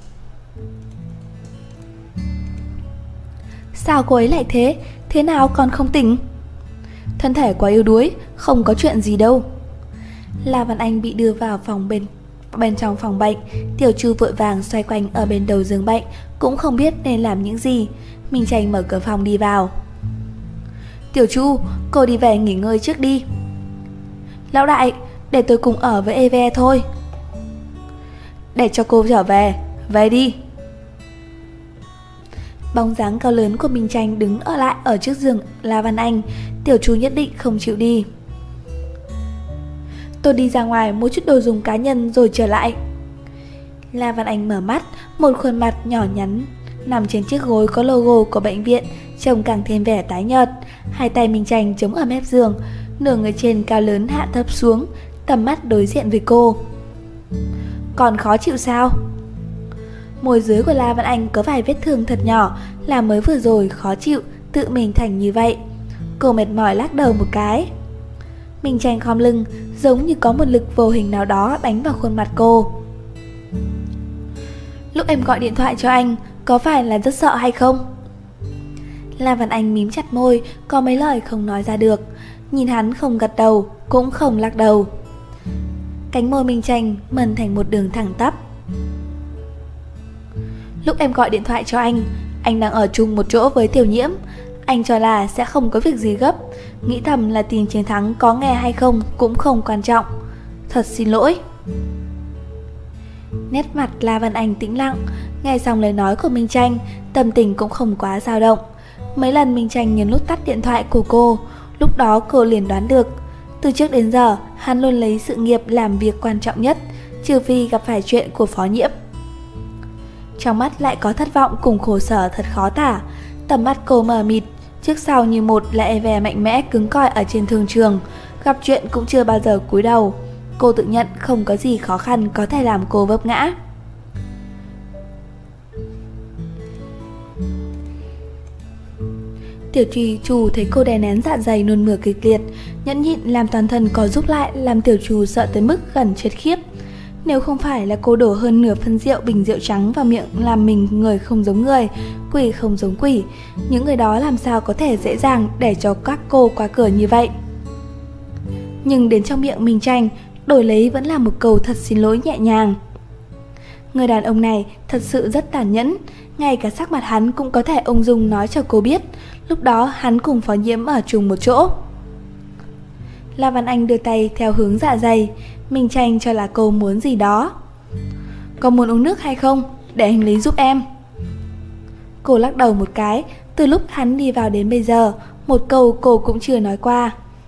Sao cô ấy lại thế? Thế nào còn không tỉnh? Thân thể quá yếu đuối, không có chuyện gì đâu. La Văn Anh bị đưa vào phòng bên trong phòng bệnh. Tiểu Chu vội vàng xoay quanh ở bên đầu giường bệnh, cũng không biết nên làm những gì. Minh Tranh mở cửa phòng đi vào. Tiểu Chu, cô đi về nghỉ ngơi trước đi. Lão đại, để tôi cùng ở với Eve thôi. Để cho cô trở về, về đi. Bóng dáng cao lớn của Minh Tranh đứng ở lại ở trước giường La Văn Anh. Tiểu Chu nhất định không chịu đi. Tôi đi ra ngoài mua chút đồ dùng cá nhân rồi trở lại. La Văn Anh mở mắt, một khuôn mặt nhỏ nhắn nằm trên chiếc gối có logo của bệnh viện, trông càng thêm vẻ tái nhợt. Hai tay Minh Tranh chống ở mép giường, nửa người trên cao lớn hạ thấp xuống, tầm mắt đối diện với cô. Còn khó chịu sao? Môi dưới của La Văn Anh có vài vết thương thật nhỏ, là mới vừa rồi khó chịu, tự mình thành như vậy. Cô mệt mỏi lắc đầu một cái. Minh Tranh khom lưng, giống như có một lực vô hình nào đó đánh vào khuôn mặt cô. Lúc em gọi điện thoại cho anh, có phải là rất sợ hay không? La Văn Anh mím chặt môi, có mấy lời không nói ra được. Nhìn hắn không gật đầu, cũng không lắc đầu. Cánh môi Minh Tranh mần thành một đường thẳng tắp. Lúc em gọi điện thoại cho anh đang ở chung một chỗ với Tiểu Nhiễm. Anh cho là sẽ không có việc gì gấp, nghĩ thầm là tin chiến thắng có nghe hay không cũng không quan trọng. Thật xin lỗi. Nét mặt La Văn Anh tĩnh lặng, nghe xong lời nói của Minh Tranh, tâm tình cũng không quá dao động. Mấy lần Minh Tranh nhấn nút tắt điện thoại của cô, lúc đó cô liền đoán được. Từ trước đến giờ, hắn luôn lấy sự nghiệp làm việc quan trọng nhất, trừ phi gặp phải chuyện của Phó Nhiễm. Trong mắt lại có thất vọng cùng khổ sở thật khó tả. Tầm mắt cô mờ mịt, trước sau như một là vẻ mạnh mẽ cứng cỏi ở trên thương trường, gặp chuyện cũng chưa bao giờ cúi đầu. Cô tự nhận không có gì khó khăn có thể làm cô vấp ngã. Tiểu trì chủ thấy cô đè nén dạ dày nôn mửa kịch liệt, nhẫn nhịn làm toàn thân co rúm lại, làm tiểu trù sợ tới mức gần chết khiếp. Nếu không phải là cô đổ hơn nửa phân rượu bình rượu trắng vào miệng làm mình người không giống người, quỷ không giống quỷ, những người đó làm sao có thể dễ dàng để cho các cô qua cửa như vậy. Nhưng đến trong miệng Minh Tranh, đổi lấy vẫn là một câu thật xin lỗi nhẹ nhàng. Người đàn ông này thật sự rất tàn nhẫn, ngay cả sắc mặt hắn cũng có thể ung dung nói cho cô biết, lúc đó hắn cùng Phó Nhiễm ở chung một chỗ. La Văn Anh đưa tay theo hướng dạ dày, Minh Tranh cho là cô muốn gì đó. Có muốn uống nước hay không? Để anh lấy giúp em. Cô lắc đầu một cái, từ lúc hắn đi vào đến bây giờ, một câu cô cũng chưa nói qua.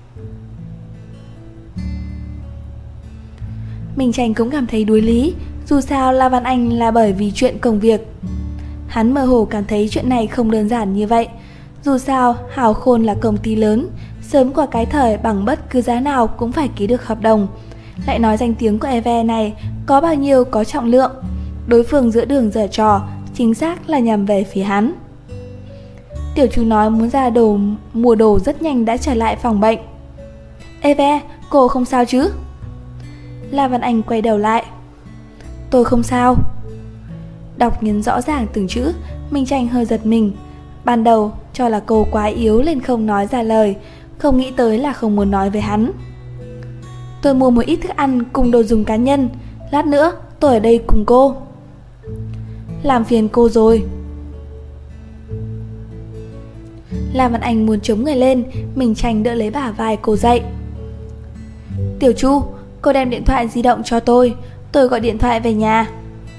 Minh Tranh cũng cảm thấy đuối lý, dù sao La Văn Anh là bởi vì chuyện công việc. Hắn mơ hồ cảm thấy chuyện này không đơn giản như vậy. Dù sao, Hào Khôn là công ty lớn, sớm qua cái thời bằng bất cứ giá nào cũng phải ký được hợp đồng. Lại nói danh tiếng của Eve này có bao nhiêu có trọng lượng. Đối phương giữa đường giở trò, chính xác là nhằm về phía hắn. Tiểu chú nói muốn ra mua đồ rất nhanh đã trở lại phòng bệnh. Eve, cô không sao chứ? La Văn Anh quay đầu lại. Tôi không sao. Đọc nhìn rõ ràng từng chữ, Minh Tranh hơi giật mình. Ban đầu cho là cô quá yếu nên không nói ra lời, không nghĩ tới là không muốn nói với hắn. Tôi mua một ít thức ăn cùng đồ dùng cá nhân, lát nữa tôi ở đây cùng cô. Làm phiền cô rồi. La Văn Anh muốn chống người lên, Minh Tranh đỡ lấy bả vai cô dậy. Tiểu Chu, cô đem điện thoại di động cho tôi gọi điện thoại về nhà.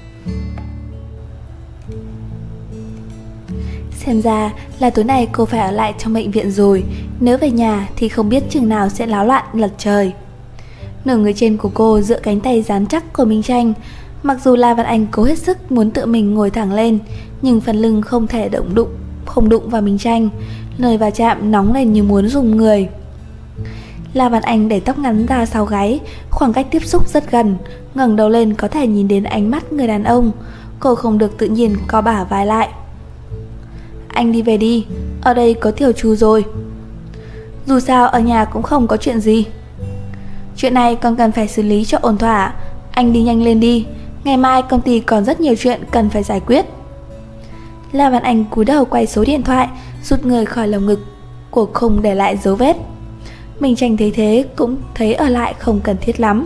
Xem ra là tối nay cô phải ở lại trong bệnh viện rồi, nếu về nhà thì không biết chừng nào sẽ náo loạn lật trời. Nửa người trên của cô dựa cánh tay rắn chắc của Minh Tranh. Mặc dù La Văn Anh cố hết sức muốn tự mình ngồi thẳng lên, nhưng phần lưng không thể không đụng vào Minh Tranh, nơi va chạm nóng lên như muốn dùng người. La Văn Anh để tóc ngắn ra sau gáy, khoảng cách tiếp xúc rất gần, ngẩng đầu lên có thể nhìn đến ánh mắt người đàn ông. Cô không được tự nhiên co bả vai lại. Anh đi về đi, ở đây có Tiểu Chu rồi. Dù sao ở nhà cũng không có chuyện gì. Chuyện này còn cần phải xử lý cho ổn thỏa. Anh đi nhanh lên đi, ngày mai công ty còn rất nhiều chuyện cần phải giải quyết. La Văn Anh cúi đầu quay số điện thoại, rút người khỏi lồng ngực, cuộc không để lại dấu vết. Minh Tranh thấy thế cũng thấy ở lại không cần thiết lắm.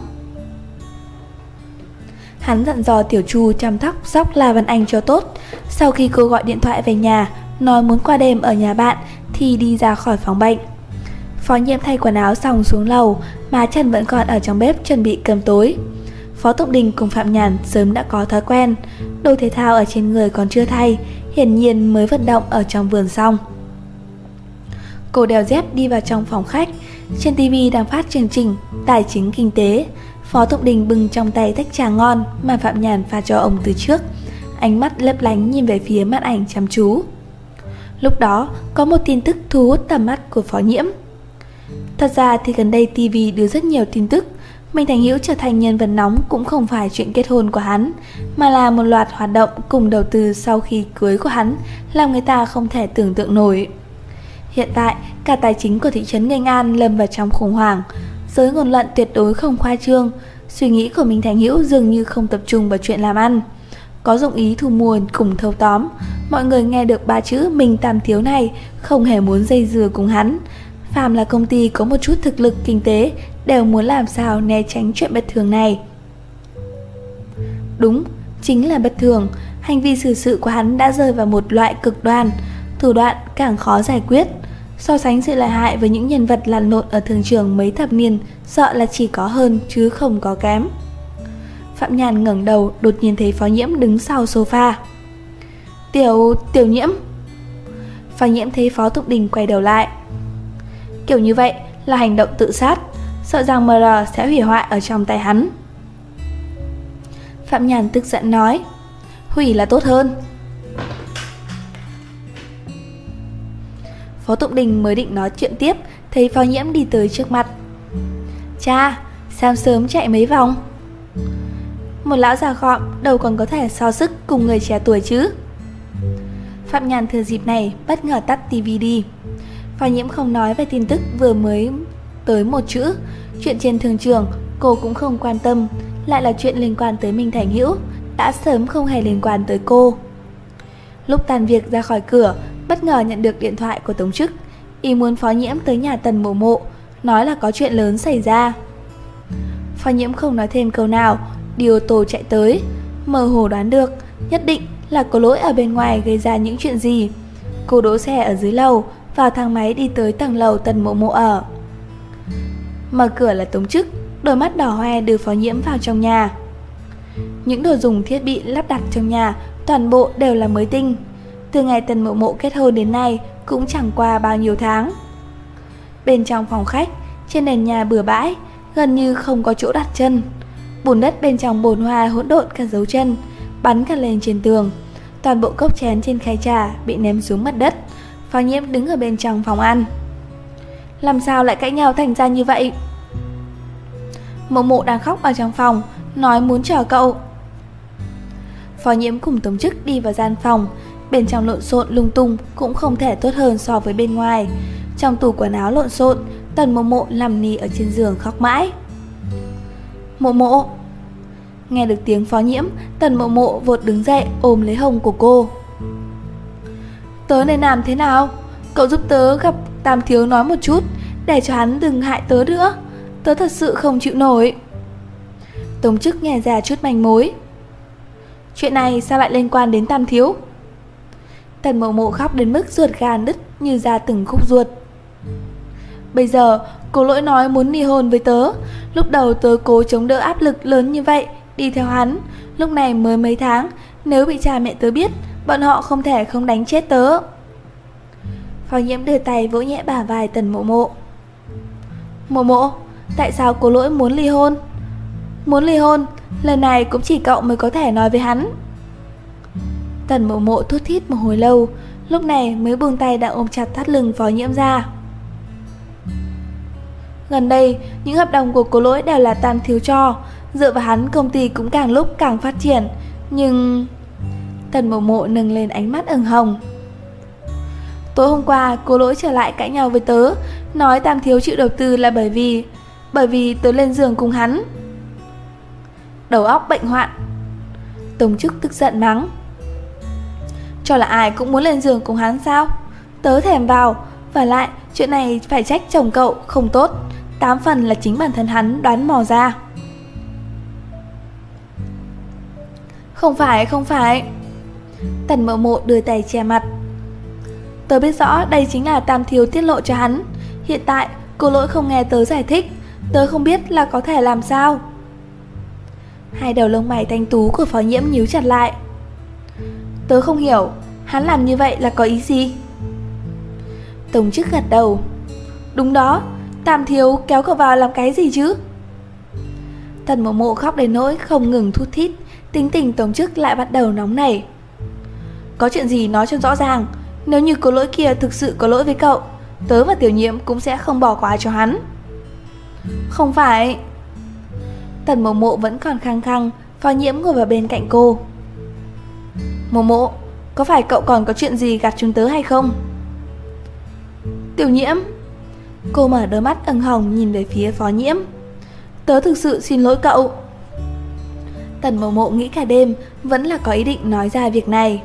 Hắn dặn dò Tiểu Chu chăm sóc La Văn Anh cho tốt. Sau khi cô gọi điện thoại về nhà, nói muốn qua đêm ở nhà bạn, thì đi ra khỏi phòng bệnh. Phó Nhiễm thay quần áo xong xuống lầu, mà Trần vẫn còn ở trong bếp chuẩn bị cơm tối. Phó Tụng Đình cùng Phạm Nhàn sớm đã có thói quen, đồ thể thao ở trên người còn chưa thay, hiển nhiên mới vận động ở trong vườn xong. Cô đeo dép đi vào trong phòng khách. Trên TV đang phát chương trình Tài chính kinh tế. Phó Tụng Đình bưng trong tay tách trà ngon mà Phạm Nhàn pha cho ông từ trước, ánh mắt lấp lánh nhìn về phía màn ảnh chăm chú. Lúc đó có một tin tức thu hút tầm mắt của Phó Nhiễm. Thật ra thì gần đây TV đưa rất nhiều tin tức. Minh Thành Hữu trở thành nhân vật nóng cũng không phải chuyện kết hôn của hắn, mà là một loạt hoạt động cùng đầu tư sau khi cưới của hắn, làm người ta không thể tưởng tượng nổi. Hiện tại, cả tài chính của thị trấn Nghênh An lâm vào trong khủng hoảng. Giới ngôn luận tuyệt đối không khoa trương. Suy nghĩ của Minh Thành Hữu dường như không tập trung vào chuyện làm ăn, có dụng ý thu mua cùng thâu tóm. Mọi người nghe được ba chữ Minh Tam Thiếu này không hề muốn dây dưa cùng hắn. Phàm là công ty có một chút thực lực kinh tế đều muốn làm sao né tránh chuyện bất thường này. Đúng, chính là bất thường. Hành vi xử sự của hắn đã rơi vào một loại cực đoan, thủ đoạn càng khó giải quyết. So sánh sự lợi hại với những nhân vật lăn lộn ở thương trường mấy thập niên, sợ là chỉ có hơn chứ không có kém. Phạm Nhàn ngẩng đầu, đột nhiên thấy Phó Nhiễm đứng sau sofa. Tiểu Nhiễm. Phó Nhiễm thấy Phó Tụng Đình quay đầu lại. Kiểu như vậy là hành động tự sát, sợ rằng MR sẽ hủy hoại ở trong tay hắn. Phạm Nhàn tức giận nói, hủy là tốt hơn. Phó Tụng Đình mới định nói chuyện tiếp, thấy Phó Nhiễm đi tới trước mặt. Cha, Sáng sớm chạy mấy vòng? Một lão già gọm đâu còn có thể so sức cùng người trẻ tuổi chứ. Phạm Nhàn thừa dịp này bất ngờ tắt tivi đi. Phó Nhiễm không nói về tin tức vừa mới tới một chữ. Chuyện trên thương trường cô cũng không quan tâm, lại là chuyện liên quan tới Minh Thành Hữu, đã sớm không hề liên quan tới cô. Lúc tan việc ra khỏi cửa, bất ngờ nhận được điện thoại của Tống Chức. Y muốn Phó Nhiễm tới nhà Tần Mộ Mộ, nói là có chuyện lớn xảy ra. Phó Nhiễm không nói thêm câu nào, đi ô tô chạy tới. Mơ hồ đoán được, nhất định là có lỗi ở bên ngoài gây ra những chuyện gì. Cô đỗ xe ở dưới lầu, vào thang máy đi tới tầng lầu Tần Mộ Mộ ở. Mở cửa là Tống Chức, đôi mắt đỏ hoe đưa Phó Nhiễm vào trong nhà. Những đồ dùng thiết bị lắp đặt trong nhà toàn bộ đều là mới tinh. Từ ngày Tần Mộ Mộ kết hôn đến nay cũng chẳng qua bao nhiêu tháng. Bên trong phòng khách, trên nền nhà bừa bãi, gần như không có chỗ đặt chân. Bùn đất bên trong bồn hoa hỗn độn cả dấu chân, bắn cả lên trên tường. Toàn bộ cốc chén trên khay trà bị ném xuống mặt đất. Phó Nhiễm đứng ở bên trong phòng ăn. Làm sao lại cãi nhau thành ra như vậy? Mộ Mộ đang khóc ở trong phòng, nói muốn chờ cậu. Phó Nhiễm cùng Tống Chức đi vào gian phòng. Bên trong lộn xộn lung tung cũng không thể tốt hơn so với bên ngoài. Trong tủ quần áo lộn xộn, Tần Mộ Mộ nằm nì ở trên giường khóc mãi. Mộ Mộ. Nghe được tiếng Phó Nhiễm, Tần Mộ Mộ vội đứng dậy ôm lấy hông của cô. Tớ nên làm thế nào? Cậu giúp tớ gặp Tam Thiếu nói một chút, để cho hắn đừng hại tớ nữa. Tớ thật sự không chịu nổi. Tống Chức nghe ra chút manh mối. Chuyện này sao lại liên quan đến Tam Thiếu? Tần Mộ Mộ khóc đến mức ruột gan đứt như ra từng khúc ruột. Bây giờ cô lỗi nói muốn ly hôn với tớ. Lúc đầu tớ cố chống đỡ áp lực lớn như vậy, đi theo hắn. Lúc này mới mấy tháng, nếu bị cha mẹ tớ biết, bọn họ không thể không đánh chết tớ. Phó Nhiễm đưa tay vỗ nhẹ bả vai Tần Mộ Mộ. Mộ Mộ, tại sao cô lỗi muốn ly hôn? Muốn ly hôn, lần này cũng chỉ cậu mới có thể nói với hắn. Tần Mộ Mộ thút thít một hồi lâu, lúc này mới buông tay đang ôm chặt thắt lưng Phó Nhiễm ra. Gần đây, những hợp đồng của cô lỗi đều là Tam Thiếu cho, dựa vào hắn công ty cũng càng lúc càng phát triển. Nhưng... Tần Mộ Mộ nâng lên ánh mắt ửng hồng. Tối hôm qua cô lỗi trở lại cãi nhau với tớ, nói Tam Thiếu chịu đầu tư là bởi vì tớ lên giường cùng hắn. Đầu óc bệnh hoạn. Tống Chức tức giận mắng. Cho là ai cũng muốn lên giường cùng hắn sao? Tớ thèm vào. Và lại chuyện này phải trách chồng cậu không tốt, 8 phần là chính bản thân hắn đoán mò ra. Không phải. Tần Mộ Mộ đưa tay che mặt. Tớ biết rõ đây chính là Tam Thiếu tiết lộ cho hắn. Hiện tại cô lỗi không nghe tớ giải thích, tớ không biết là có thể làm sao. Hai đầu lông mày thanh tú của Phó Nhiễm nhíu chặt lại. Tớ không hiểu, hắn làm như vậy là có ý gì? Tống Chức gật đầu. Đúng đó, Tam Thiếu kéo cậu vào làm cái gì chứ? Tần Mộ Mộ khóc đến nỗi không ngừng thút thít. Tính tình Tống Chức lại bắt đầu nóng nảy. Có chuyện gì nói cho rõ ràng. Nếu như cô lỗi kia thực sự có lỗi với cậu, tớ và Tiểu Nhiễm cũng sẽ không bỏ qua cho hắn. Không phải. Tần Mộ Mộ vẫn còn khăng khăng. Phó Nhiễm ngồi vào bên cạnh cô. Mộ Mộ, có phải cậu còn có chuyện gì gạt chúng tớ hay không? Tiểu Nhiễm. Cô mở đôi mắt ửng hồng nhìn về phía Phó Nhiễm. Tớ thực sự xin lỗi cậu. Tần Mộ Mộ nghĩ cả đêm, vẫn là có ý định nói ra việc này.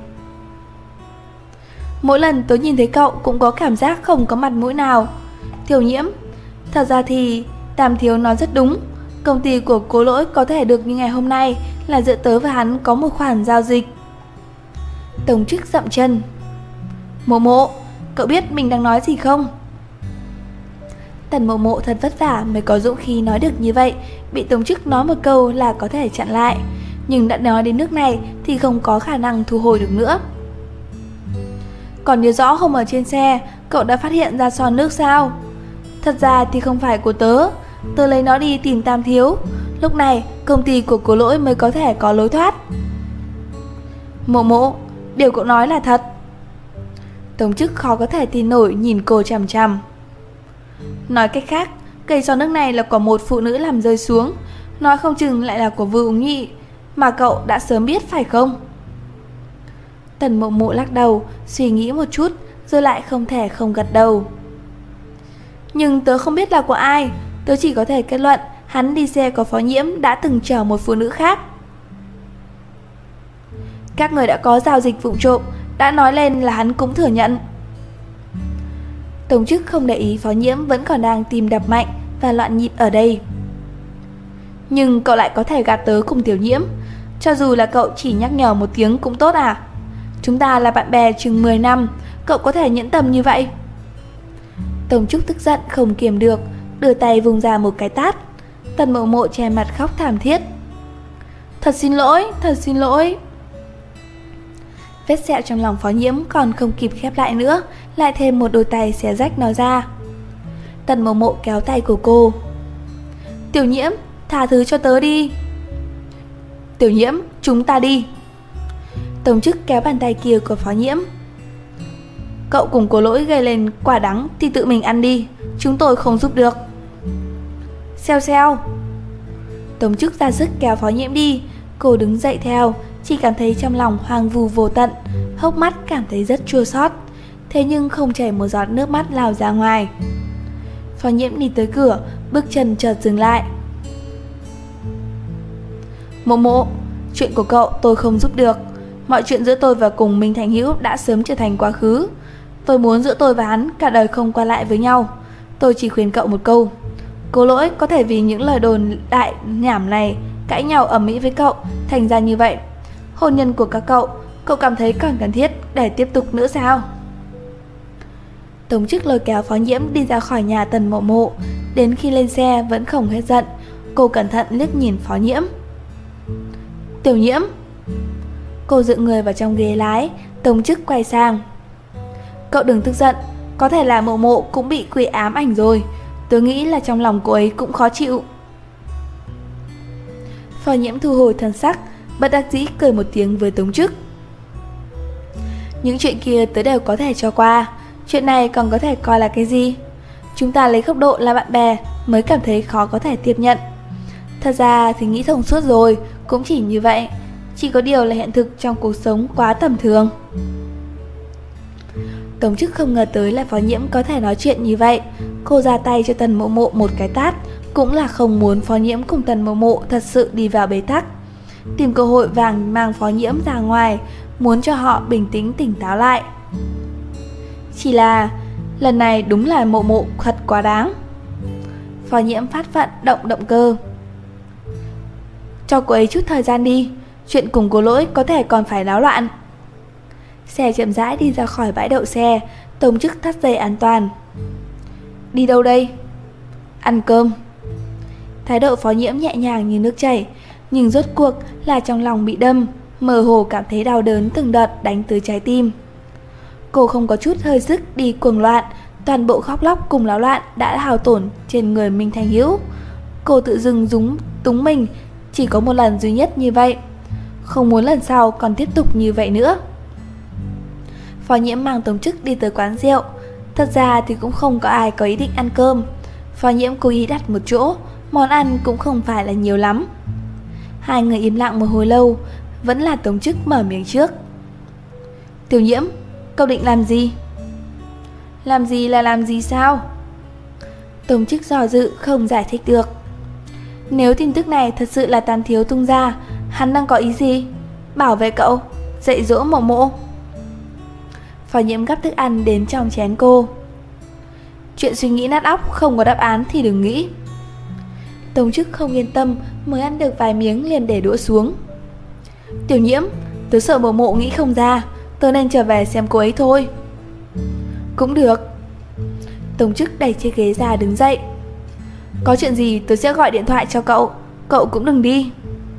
Mỗi lần tớ nhìn thấy cậu cũng có cảm giác không có mặt mũi nào. Tiểu Nhiễm, thật ra thì Tam Thiếu nói rất đúng. Công ty của cô lỗi có thể được như ngày hôm nay là giữa tớ và hắn có một khoản giao dịch. Tống Chức dậm chân. Mộ Mộ, cậu biết mình đang nói gì không? Tần Mộ Mộ thật vất vả mới có dũng khí nói được như vậy, bị Tống Chức nói một câu là có thể chặn lại. Nhưng đã nói đến nước này thì không có khả năng thu hồi được nữa. Còn nhớ rõ hôm ở trên xe, cậu đã phát hiện ra son nước sao? Thật ra thì không phải của tớ. Tớ lấy nó đi tìm Tam Thiếu. Lúc này công ty của cô lỗi mới có thể có lối thoát. Mộ Mộ, điều cậu nói là thật? Tống Chức khó có thể tin nổi nhìn cô chằm chằm. Nói cách khác, Cây son nước này là của một phụ nữ làm rơi xuống, nói không chừng lại là của Vương Ứng Nhị, mà cậu đã sớm biết phải không? Tần Mộ Mộ lắc đầu, suy nghĩ một chút, rồi lại không thể không gật đầu. Nhưng tớ không biết là của ai, tớ chỉ có thể kết luận hắn đi xe của Phó Nhiễm đã từng chở một phụ nữ khác. Các người đã có giao dịch vụ trộm, đã nói lên là hắn cũng thừa nhận. Tổng chức không để ý Phó Nhiễm vẫn còn đang tim đập mạnh và loạn nhịp ở đây. Nhưng cậu lại có thể gạt tớ cùng Tiểu Nhiễm, cho dù là cậu chỉ nhắc nhở một tiếng cũng tốt à? Chúng ta là bạn bè chừng 10 năm, cậu có thể nhẫn tâm như vậy? Tổng chức tức giận không kiềm được, đưa tay vùng ra một cái tát. Tần Mộ Mộ che mặt khóc thảm thiết. Thật xin lỗi, thật xin lỗi. Vết sẹo trong lòng Phó Nhiễm còn không kịp khép lại nữa, lại thêm một đôi tay xé rách nó ra. Tần Mộ Mộ kéo tay của cô. Tiểu Nhiễm, tha thứ cho tớ đi. Tiểu Nhiễm, chúng ta đi. Tổng chức kéo bàn tay kia của Phó Nhiễm. Cậu cùng Cố Lỗi gây lên quả đắng thì tự mình ăn đi, chúng tôi không giúp được. Xeo xeo. Tổng chức ra sức kéo Phó Nhiễm đi. Cô đứng dậy theo, chỉ cảm thấy trong lòng hoang vu vô tận, hốc mắt cảm thấy rất chua xót, thế nhưng không chảy một giọt nước mắt lao ra ngoài. Phó Nhiễm đi tới cửa, bước chân chợt dừng lại. Mộ Mộ, chuyện của cậu tôi không giúp được. Mọi chuyện giữa tôi và cùng Minh Thành Hữu đã sớm trở thành quá khứ. Tôi muốn giữa tôi và hắn cả đời không qua lại với nhau. Tôi chỉ khuyên cậu một câu. Cố Lỗi có thể vì những lời đồn đại nhảm này cãi nhau ầm ĩ với cậu, thành ra như vậy. Hôn nhân của các cậu cảm thấy còn cần thiết để tiếp tục nữa sao? Tổng chức lôi kéo Phó Nhiễm đi ra khỏi nhà Tần Mộ Mộ. Đến khi lên xe vẫn không hết giận. Cô cẩn thận liếc nhìn Phó Nhiễm. Tiểu Nhiễm. Cô dựa người vào trong ghế lái. Tổng chức quay sang. Cậu đừng tức giận, có thể là Mộ Mộ cũng bị quỷ ám ảnh rồi. Tớ nghĩ là trong lòng cô ấy cũng khó chịu. Phó Nhiễm thu hồi thần sắc, bất đắc dĩ cười một tiếng với Tống chức. Những chuyện kia tớ đều có thể cho qua, chuyện này còn có thể coi là cái gì? Chúng ta lấy góc độ là bạn bè mới cảm thấy khó có thể tiếp nhận. Thật ra thì nghĩ thông suốt rồi, cũng chỉ như vậy. Chỉ có điều là hiện thực trong cuộc sống quá tầm thường. Tống chức không ngờ tới là Phó Nhiễm có thể nói chuyện như vậy. Cô ra tay cho Tần Mộ Mộ một cái tát, cũng là không muốn Phó Nhiễm cùng Tần Mộ Mộ thật sự đi vào bế tắc. Tìm cơ hội vàng mang Phó Nhiễm ra ngoài, muốn cho họ bình tĩnh tỉnh táo lại. Chỉ là lần này đúng là Mộ Mộ thật quá đáng. Phó Nhiễm phát vận động cơ. Cho cô ấy chút thời gian đi, chuyện cùng Cố Lỗi có thể còn phải náo loạn. Xe chậm rãi đi ra khỏi bãi đậu xe. Tống chức thắt dây an toàn. Đi đâu đây? Ăn cơm. Thái độ Phó Nhiễm nhẹ nhàng như nước chảy, nhưng rốt cuộc là trong lòng bị đâm, mơ hồ cảm thấy đau đớn từng đợt đánh từ trái tim. Cô không có chút hơi sức đi cuồng loạn, toàn bộ khóc lóc cùng náo loạn đã hao tổn trên người Minh Thành Hữu. Cô tự dưng túng mình, chỉ có một lần duy nhất như vậy, không muốn lần sau còn tiếp tục như vậy nữa. Phó Nhiễm mang Tống chức đi tới quán rượu. Thật ra thì cũng không có ai có ý định ăn cơm. Phó Nhiễm cố ý đặt một chỗ, món ăn cũng không phải là nhiều lắm. Hai người im lặng một hồi lâu, vẫn là Tống chức mở miệng trước. Tiểu Nhiễm, cậu định làm gì? Làm gì là làm gì sao? Tống chức do dự không giải thích được. Nếu tin tức này thật sự là Tàn Thiếu tung ra, hắn đang có ý gì? Bảo vệ cậu, dạy dỗ Mộ Mộ. Phó Nhiễm gắp thức ăn đến trong chén cô. Chuyện suy nghĩ nát óc không có đáp án thì đừng nghĩ. Tống chức không yên tâm, mới ăn được vài miếng liền để đũa xuống. Tiểu Nhiễm, tớ sợ Mộ Mộ nghĩ không ra, tớ nên trở về xem cô ấy thôi. Cũng được. Tống chức đẩy chiếc ghế ra đứng dậy. Có chuyện gì tớ sẽ gọi điện thoại cho cậu, cậu cũng đừng đi.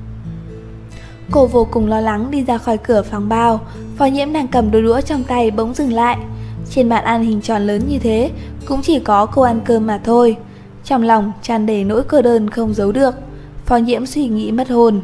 Cô vô cùng lo lắng đi ra khỏi cửa phòng bao. Phó Nhiễm đang cầm đôi đũa trong tay bỗng dừng lại. Trên bàn ăn hình tròn lớn như thế, cũng chỉ có cô ăn cơm mà thôi. Trong lòng tràn đầy nỗi cô đơn không giấu được. Phó Nhiễm suy nghĩ mất hồn.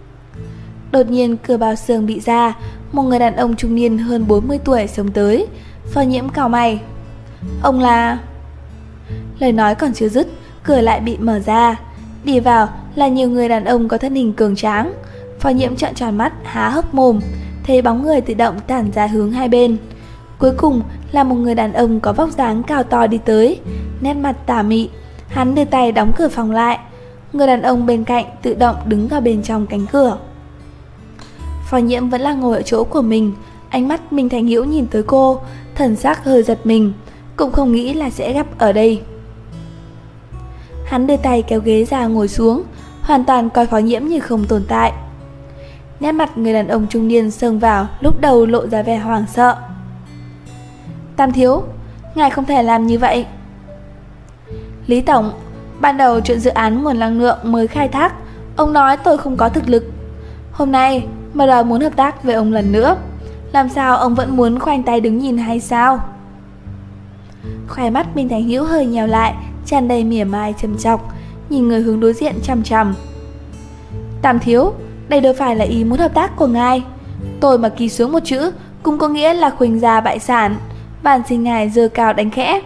Đột nhiên cửa bao xương bị ra. Một người đàn ông trung niên hơn 40 tuổi xông tới. Phó Nhiễm cau mày. Ông là... Lời nói còn chưa dứt, cửa lại bị mở ra. Đi vào là nhiều người đàn ông có thân hình cường tráng. Phó Nhiễm trợn tròn mắt há hốc mồm, thấy bóng người tự động tản ra hướng hai bên. Cuối cùng là một người đàn ông có vóc dáng cao to đi tới, nét mặt tà mị. Hắn đưa tay đóng cửa phòng lại. Người đàn ông bên cạnh tự động đứng vào bên trong cánh cửa. Phó Nhiễm vẫn là ngồi ở chỗ của mình. Ánh mắt Minh Thành Hữu nhìn tới cô, thần sắc hơi giật mình, cũng không nghĩ là sẽ gặp ở đây. Hắn đưa tay kéo ghế ra ngồi xuống, hoàn toàn coi Phó Nhiễm như không tồn tại. Nét mặt người đàn ông trung niên sông vào, lúc đầu lộ ra vẻ hoảng sợ. Tam thiếu, ngài không thể làm như vậy. Lý tổng, ban đầu chuyện dự án nguồn năng lượng mới khai thác, ông nói tôi không có thực lực. Hôm nay MR muốn hợp tác với ông lần nữa, làm sao ông vẫn muốn khoanh tay đứng nhìn hay sao? Khóe mắt Minh Thành Hữu hơi nhèo lại, tràn đầy mỉa mai trầm chọc, nhìn người hướng đối diện chằm chằm. Tam thiếu, đây đâu phải là ý muốn hợp tác của ngài. Tôi mà ký xuống một chữ cũng có nghĩa là khuynh gia bại sản. Van xin ngài giơ cao đánh khẽ.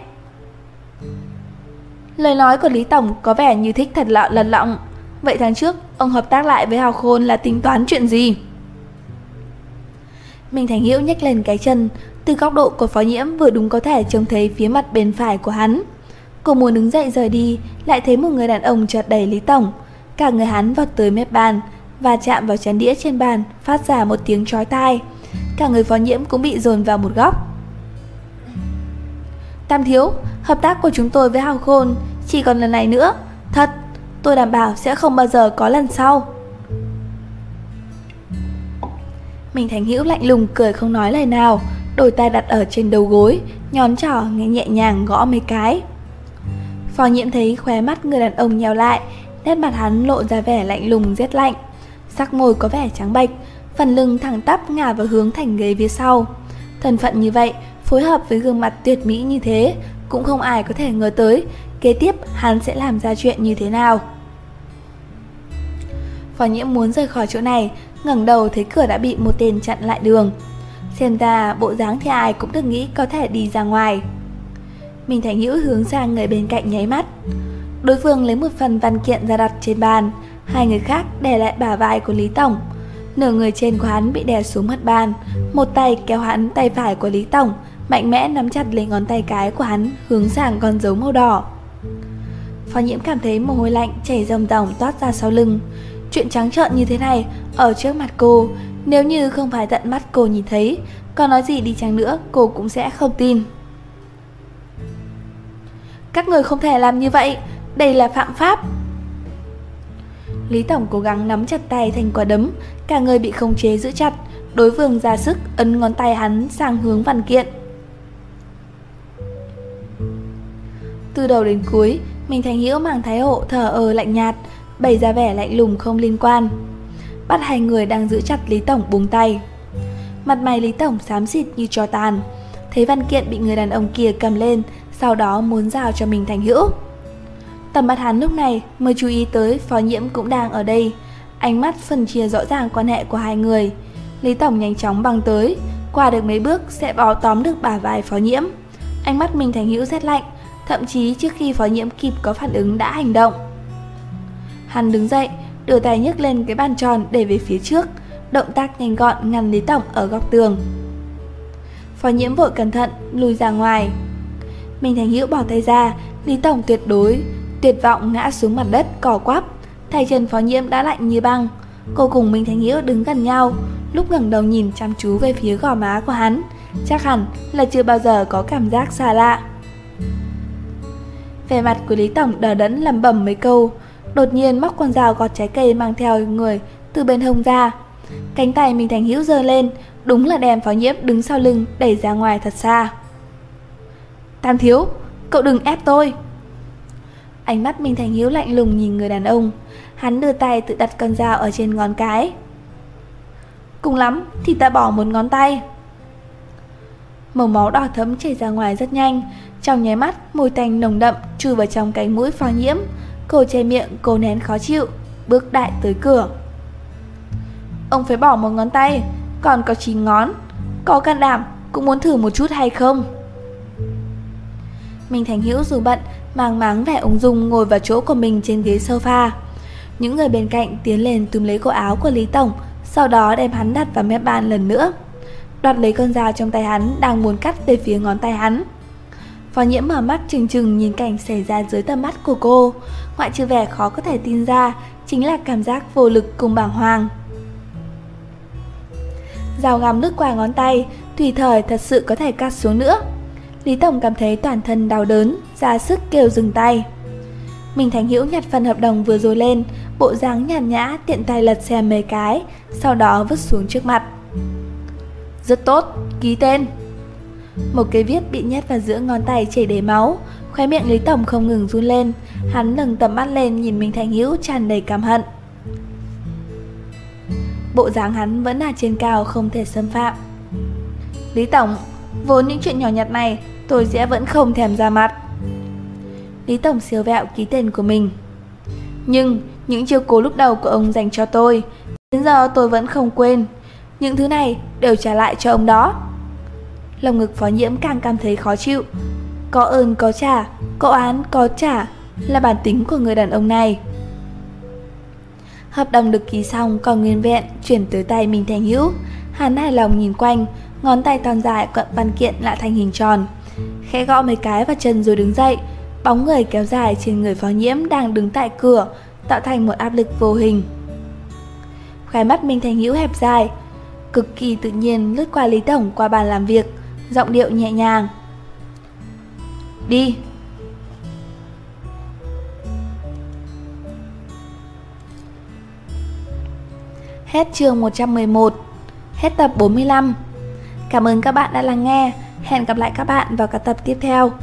Lời nói của Lý tổng có vẻ như thích thật lật lọng. Vậy tháng trước ông hợp tác lại với Hào Khôn là tính toán chuyện gì? Minh Thành Hữu nhếch lên cái chân. Từ góc độ của Phó Nhiễm vừa đúng có thể trông thấy phía mặt bên phải của hắn. Cô muốn đứng dậy rời đi, lại thấy một người đàn ông chợt đẩy Lý tổng. Cả người hắn vọt tới mép bàn và chạm vào chén đĩa trên bàn, phát ra một tiếng chói tai. Cả người Phó Nhiễm cũng bị dồn vào một góc. Tam thiếu, hợp tác của chúng tôi với Hào Khôn chỉ còn lần này nữa. Thật, tôi đảm bảo sẽ không bao giờ có lần sau. Minh Thành Hữu lạnh lùng cười không nói lời nào, đôi tay đặt ở trên đầu gối, nhón trỏ nghe nhẹ nhàng gõ mấy cái. Phó Nhiễm thấy khóe mắt người đàn ông nheo lại, nét mặt hắn lộ ra vẻ lạnh lùng rét lạnh, sắc môi có vẻ trắng bệch, phần lưng thẳng tắp ngả vào hướng thành ghế phía sau. Thân phận như vậy, phối hợp với gương mặt tuyệt mỹ như thế, cũng không ai có thể ngờ tới kế tiếp hắn sẽ làm ra chuyện như thế nào. Phó Nhiễm muốn rời khỏi chỗ này, ngẩng đầu thấy cửa đã bị một tên chặn lại đường. Xem ra bộ dáng thì ai cũng đừng nghĩ có thể đi ra ngoài. Minh Thành Hữu hướng sang người bên cạnh nháy mắt. Đối phương lấy một phần văn kiện ra đặt trên bàn, hai người khác đè lại bả vai của Lý tổng. Nửa người trên của hắn bị đè xuống mặt bàn, một tay kéo hắn tay phải của Lý tổng, mạnh mẽ nắm chặt lấy ngón tay cái của hắn, hướng sang con dấu màu đỏ. Phó Nhiễm cảm thấy mồ hôi lạnh chảy ròng ròng toát ra sau lưng. Chuyện trắng trợn như thế này ở trước mặt cô, nếu như không phải tận mắt cô nhìn thấy, có nói gì đi chăng nữa cô cũng sẽ không tin. Các người không thể làm như vậy, đây là phạm pháp. Lý tổng cố gắng nắm chặt tay thành quả đấm, cả người bị khống chế giữ chặt. Đối phương ra sức ấn ngón tay hắn sang hướng văn kiện. Từ đầu đến cuối, Minh Thành Hữu mang thái độ thờ lạnh nhạt, bày ra vẻ lạnh lùng không liên quan. Bắt hai người đang giữ chặt Lý tổng buông tay. Mặt mày Lý tổng xám xịt như tro tàn, thấy văn kiện bị người đàn ông kia cầm lên, sau đó muốn giao cho Minh Thành Hữu. Tầm mắt hắn lúc này mới chú ý tới Phó Nhiễm cũng đang ở đây. Ánh mắt phân chia rõ ràng quan hệ của hai người. Lý tổng nhanh chóng băng tới, qua được mấy bước sẽ bó tóm được bả vai Phó Nhiễm. Ánh mắt Minh Thành Hữu rét lạnh, thậm chí trước khi Phó Nhiễm kịp có phản ứng đã hành động. Hắn đứng dậy, đưa tay nhấc lên cái bàn tròn để về phía trước, động tác nhanh gọn ngăn Lý tổng ở góc tường. Phó Nhiễm vội cẩn thận lùi ra ngoài. Minh Thành Hữu bỏ tay ra, Lý tổng tuyệt vọng ngã xuống mặt đất cỏ quắp. Tay chân Phó Nhiễm đã lạnh như băng. Cô cùng Minh Thành Hữu đứng gần nhau, lúc ngẩng đầu nhìn chăm chú về phía gò má của hắn, chắc hẳn là chưa bao giờ có cảm giác xa lạ. Vẻ mặt của Lý tổng đờ đẫn lẩm bẩm mấy câu, đột nhiên móc con dao gọt trái cây mang theo người từ bên hông ra. Cánh tay Minh Thành Hữu giơ lên, đúng là đem Phó Nhiễm đứng sau lưng đẩy ra ngoài thật xa. Tam thiếu, cậu đừng ép tôi. Ánh mắt Minh Thành Hữu lạnh lùng nhìn người đàn ông. Hắn đưa tay tự đặt con dao ở trên ngón cái. Cùng lắm thì ta bỏ một ngón tay. Màu máu đỏ thẫm chảy ra ngoài rất nhanh. Trong nháy mắt, mùi tanh nồng đậm chui vào trong cánh mũi Phó Nhiễm. Cô che miệng, cố nén khó chịu, bước đại tới cửa. Ông phải bỏ một ngón tay, còn có 9 ngón. Có can đảm cũng muốn thử một chút hay không? Minh Thành Hữu dù bận mang máng vẻ ung dung ngồi vào chỗ của mình trên ghế sofa. Những người bên cạnh tiến lên túm lấy cổ áo của Lý Tổng, sau đó đem hắn đặt vào mép bàn lần nữa, đoạt lấy con dao trong tay hắn đang muốn cắt về phía ngón tay hắn. Phó Nhiễm mở mắt trừng trừng nhìn cảnh xảy ra dưới tầm mắt của cô, ngoại trừ vẻ khó có thể tin ra chính là cảm giác vô lực cùng bàng hoàng. Dao găm lướt qua ngón tay, tùy thời thật sự có thể cắt xuống nữa. Lý Tổng cảm thấy toàn thân đau đớn, ra sức kêu dừng tay. Minh Thành Hữu nhặt phần hợp đồng vừa rồi lên, bộ dáng nhàn nhã tiện tay lật xem mấy cái, sau đó vứt xuống trước mặt. Rất tốt, ký tên. Một cái viết bị nhét vào giữa ngón tay chảy đầy máu, khóe miệng Lý Tổng không ngừng run lên. Hắn nâng tầm mắt lên nhìn Minh Thành Hữu tràn đầy căm hận. Bộ dáng hắn vẫn là trên cao không thể xâm phạm. Lý Tổng, vốn những chuyện nhỏ nhặt này tôi sẽ vẫn không thèm ra mặt. Lý Tổng siêu vẹo ký tên của mình. Nhưng những chiếu cố lúc đầu của ông dành cho tôi, đến giờ tôi vẫn không quên. Những thứ này đều trả lại cho ông đó. Lồng ngực Phó Nhiễm càng cảm thấy khó chịu. Có ơn có trả, có oán có trả, là bản tính của người đàn ông này. Hợp đồng được ký xong còn nguyên vẹn, chuyển tới tay Minh Thành Hữu. Hắn hài lòng nhìn quanh, ngón tay thon dài cận văn kiện lại thành hình tròn, khẽ gõ mấy cái vào chân rồi đứng dậy. Bóng người kéo dài trên người Phó Nhiễm đang đứng tại cửa, tạo thành một áp lực vô hình. Khóe mắt Minh Thành Hữu hẹp dài, cực kỳ tự nhiên lướt qua Lý Tổng qua bàn làm việc, giọng điệu nhẹ nhàng. Đi. Hết chương 111. Hết tập 45. Cảm ơn các bạn đã lắng nghe. Hẹn gặp lại các bạn vào các tập tiếp theo.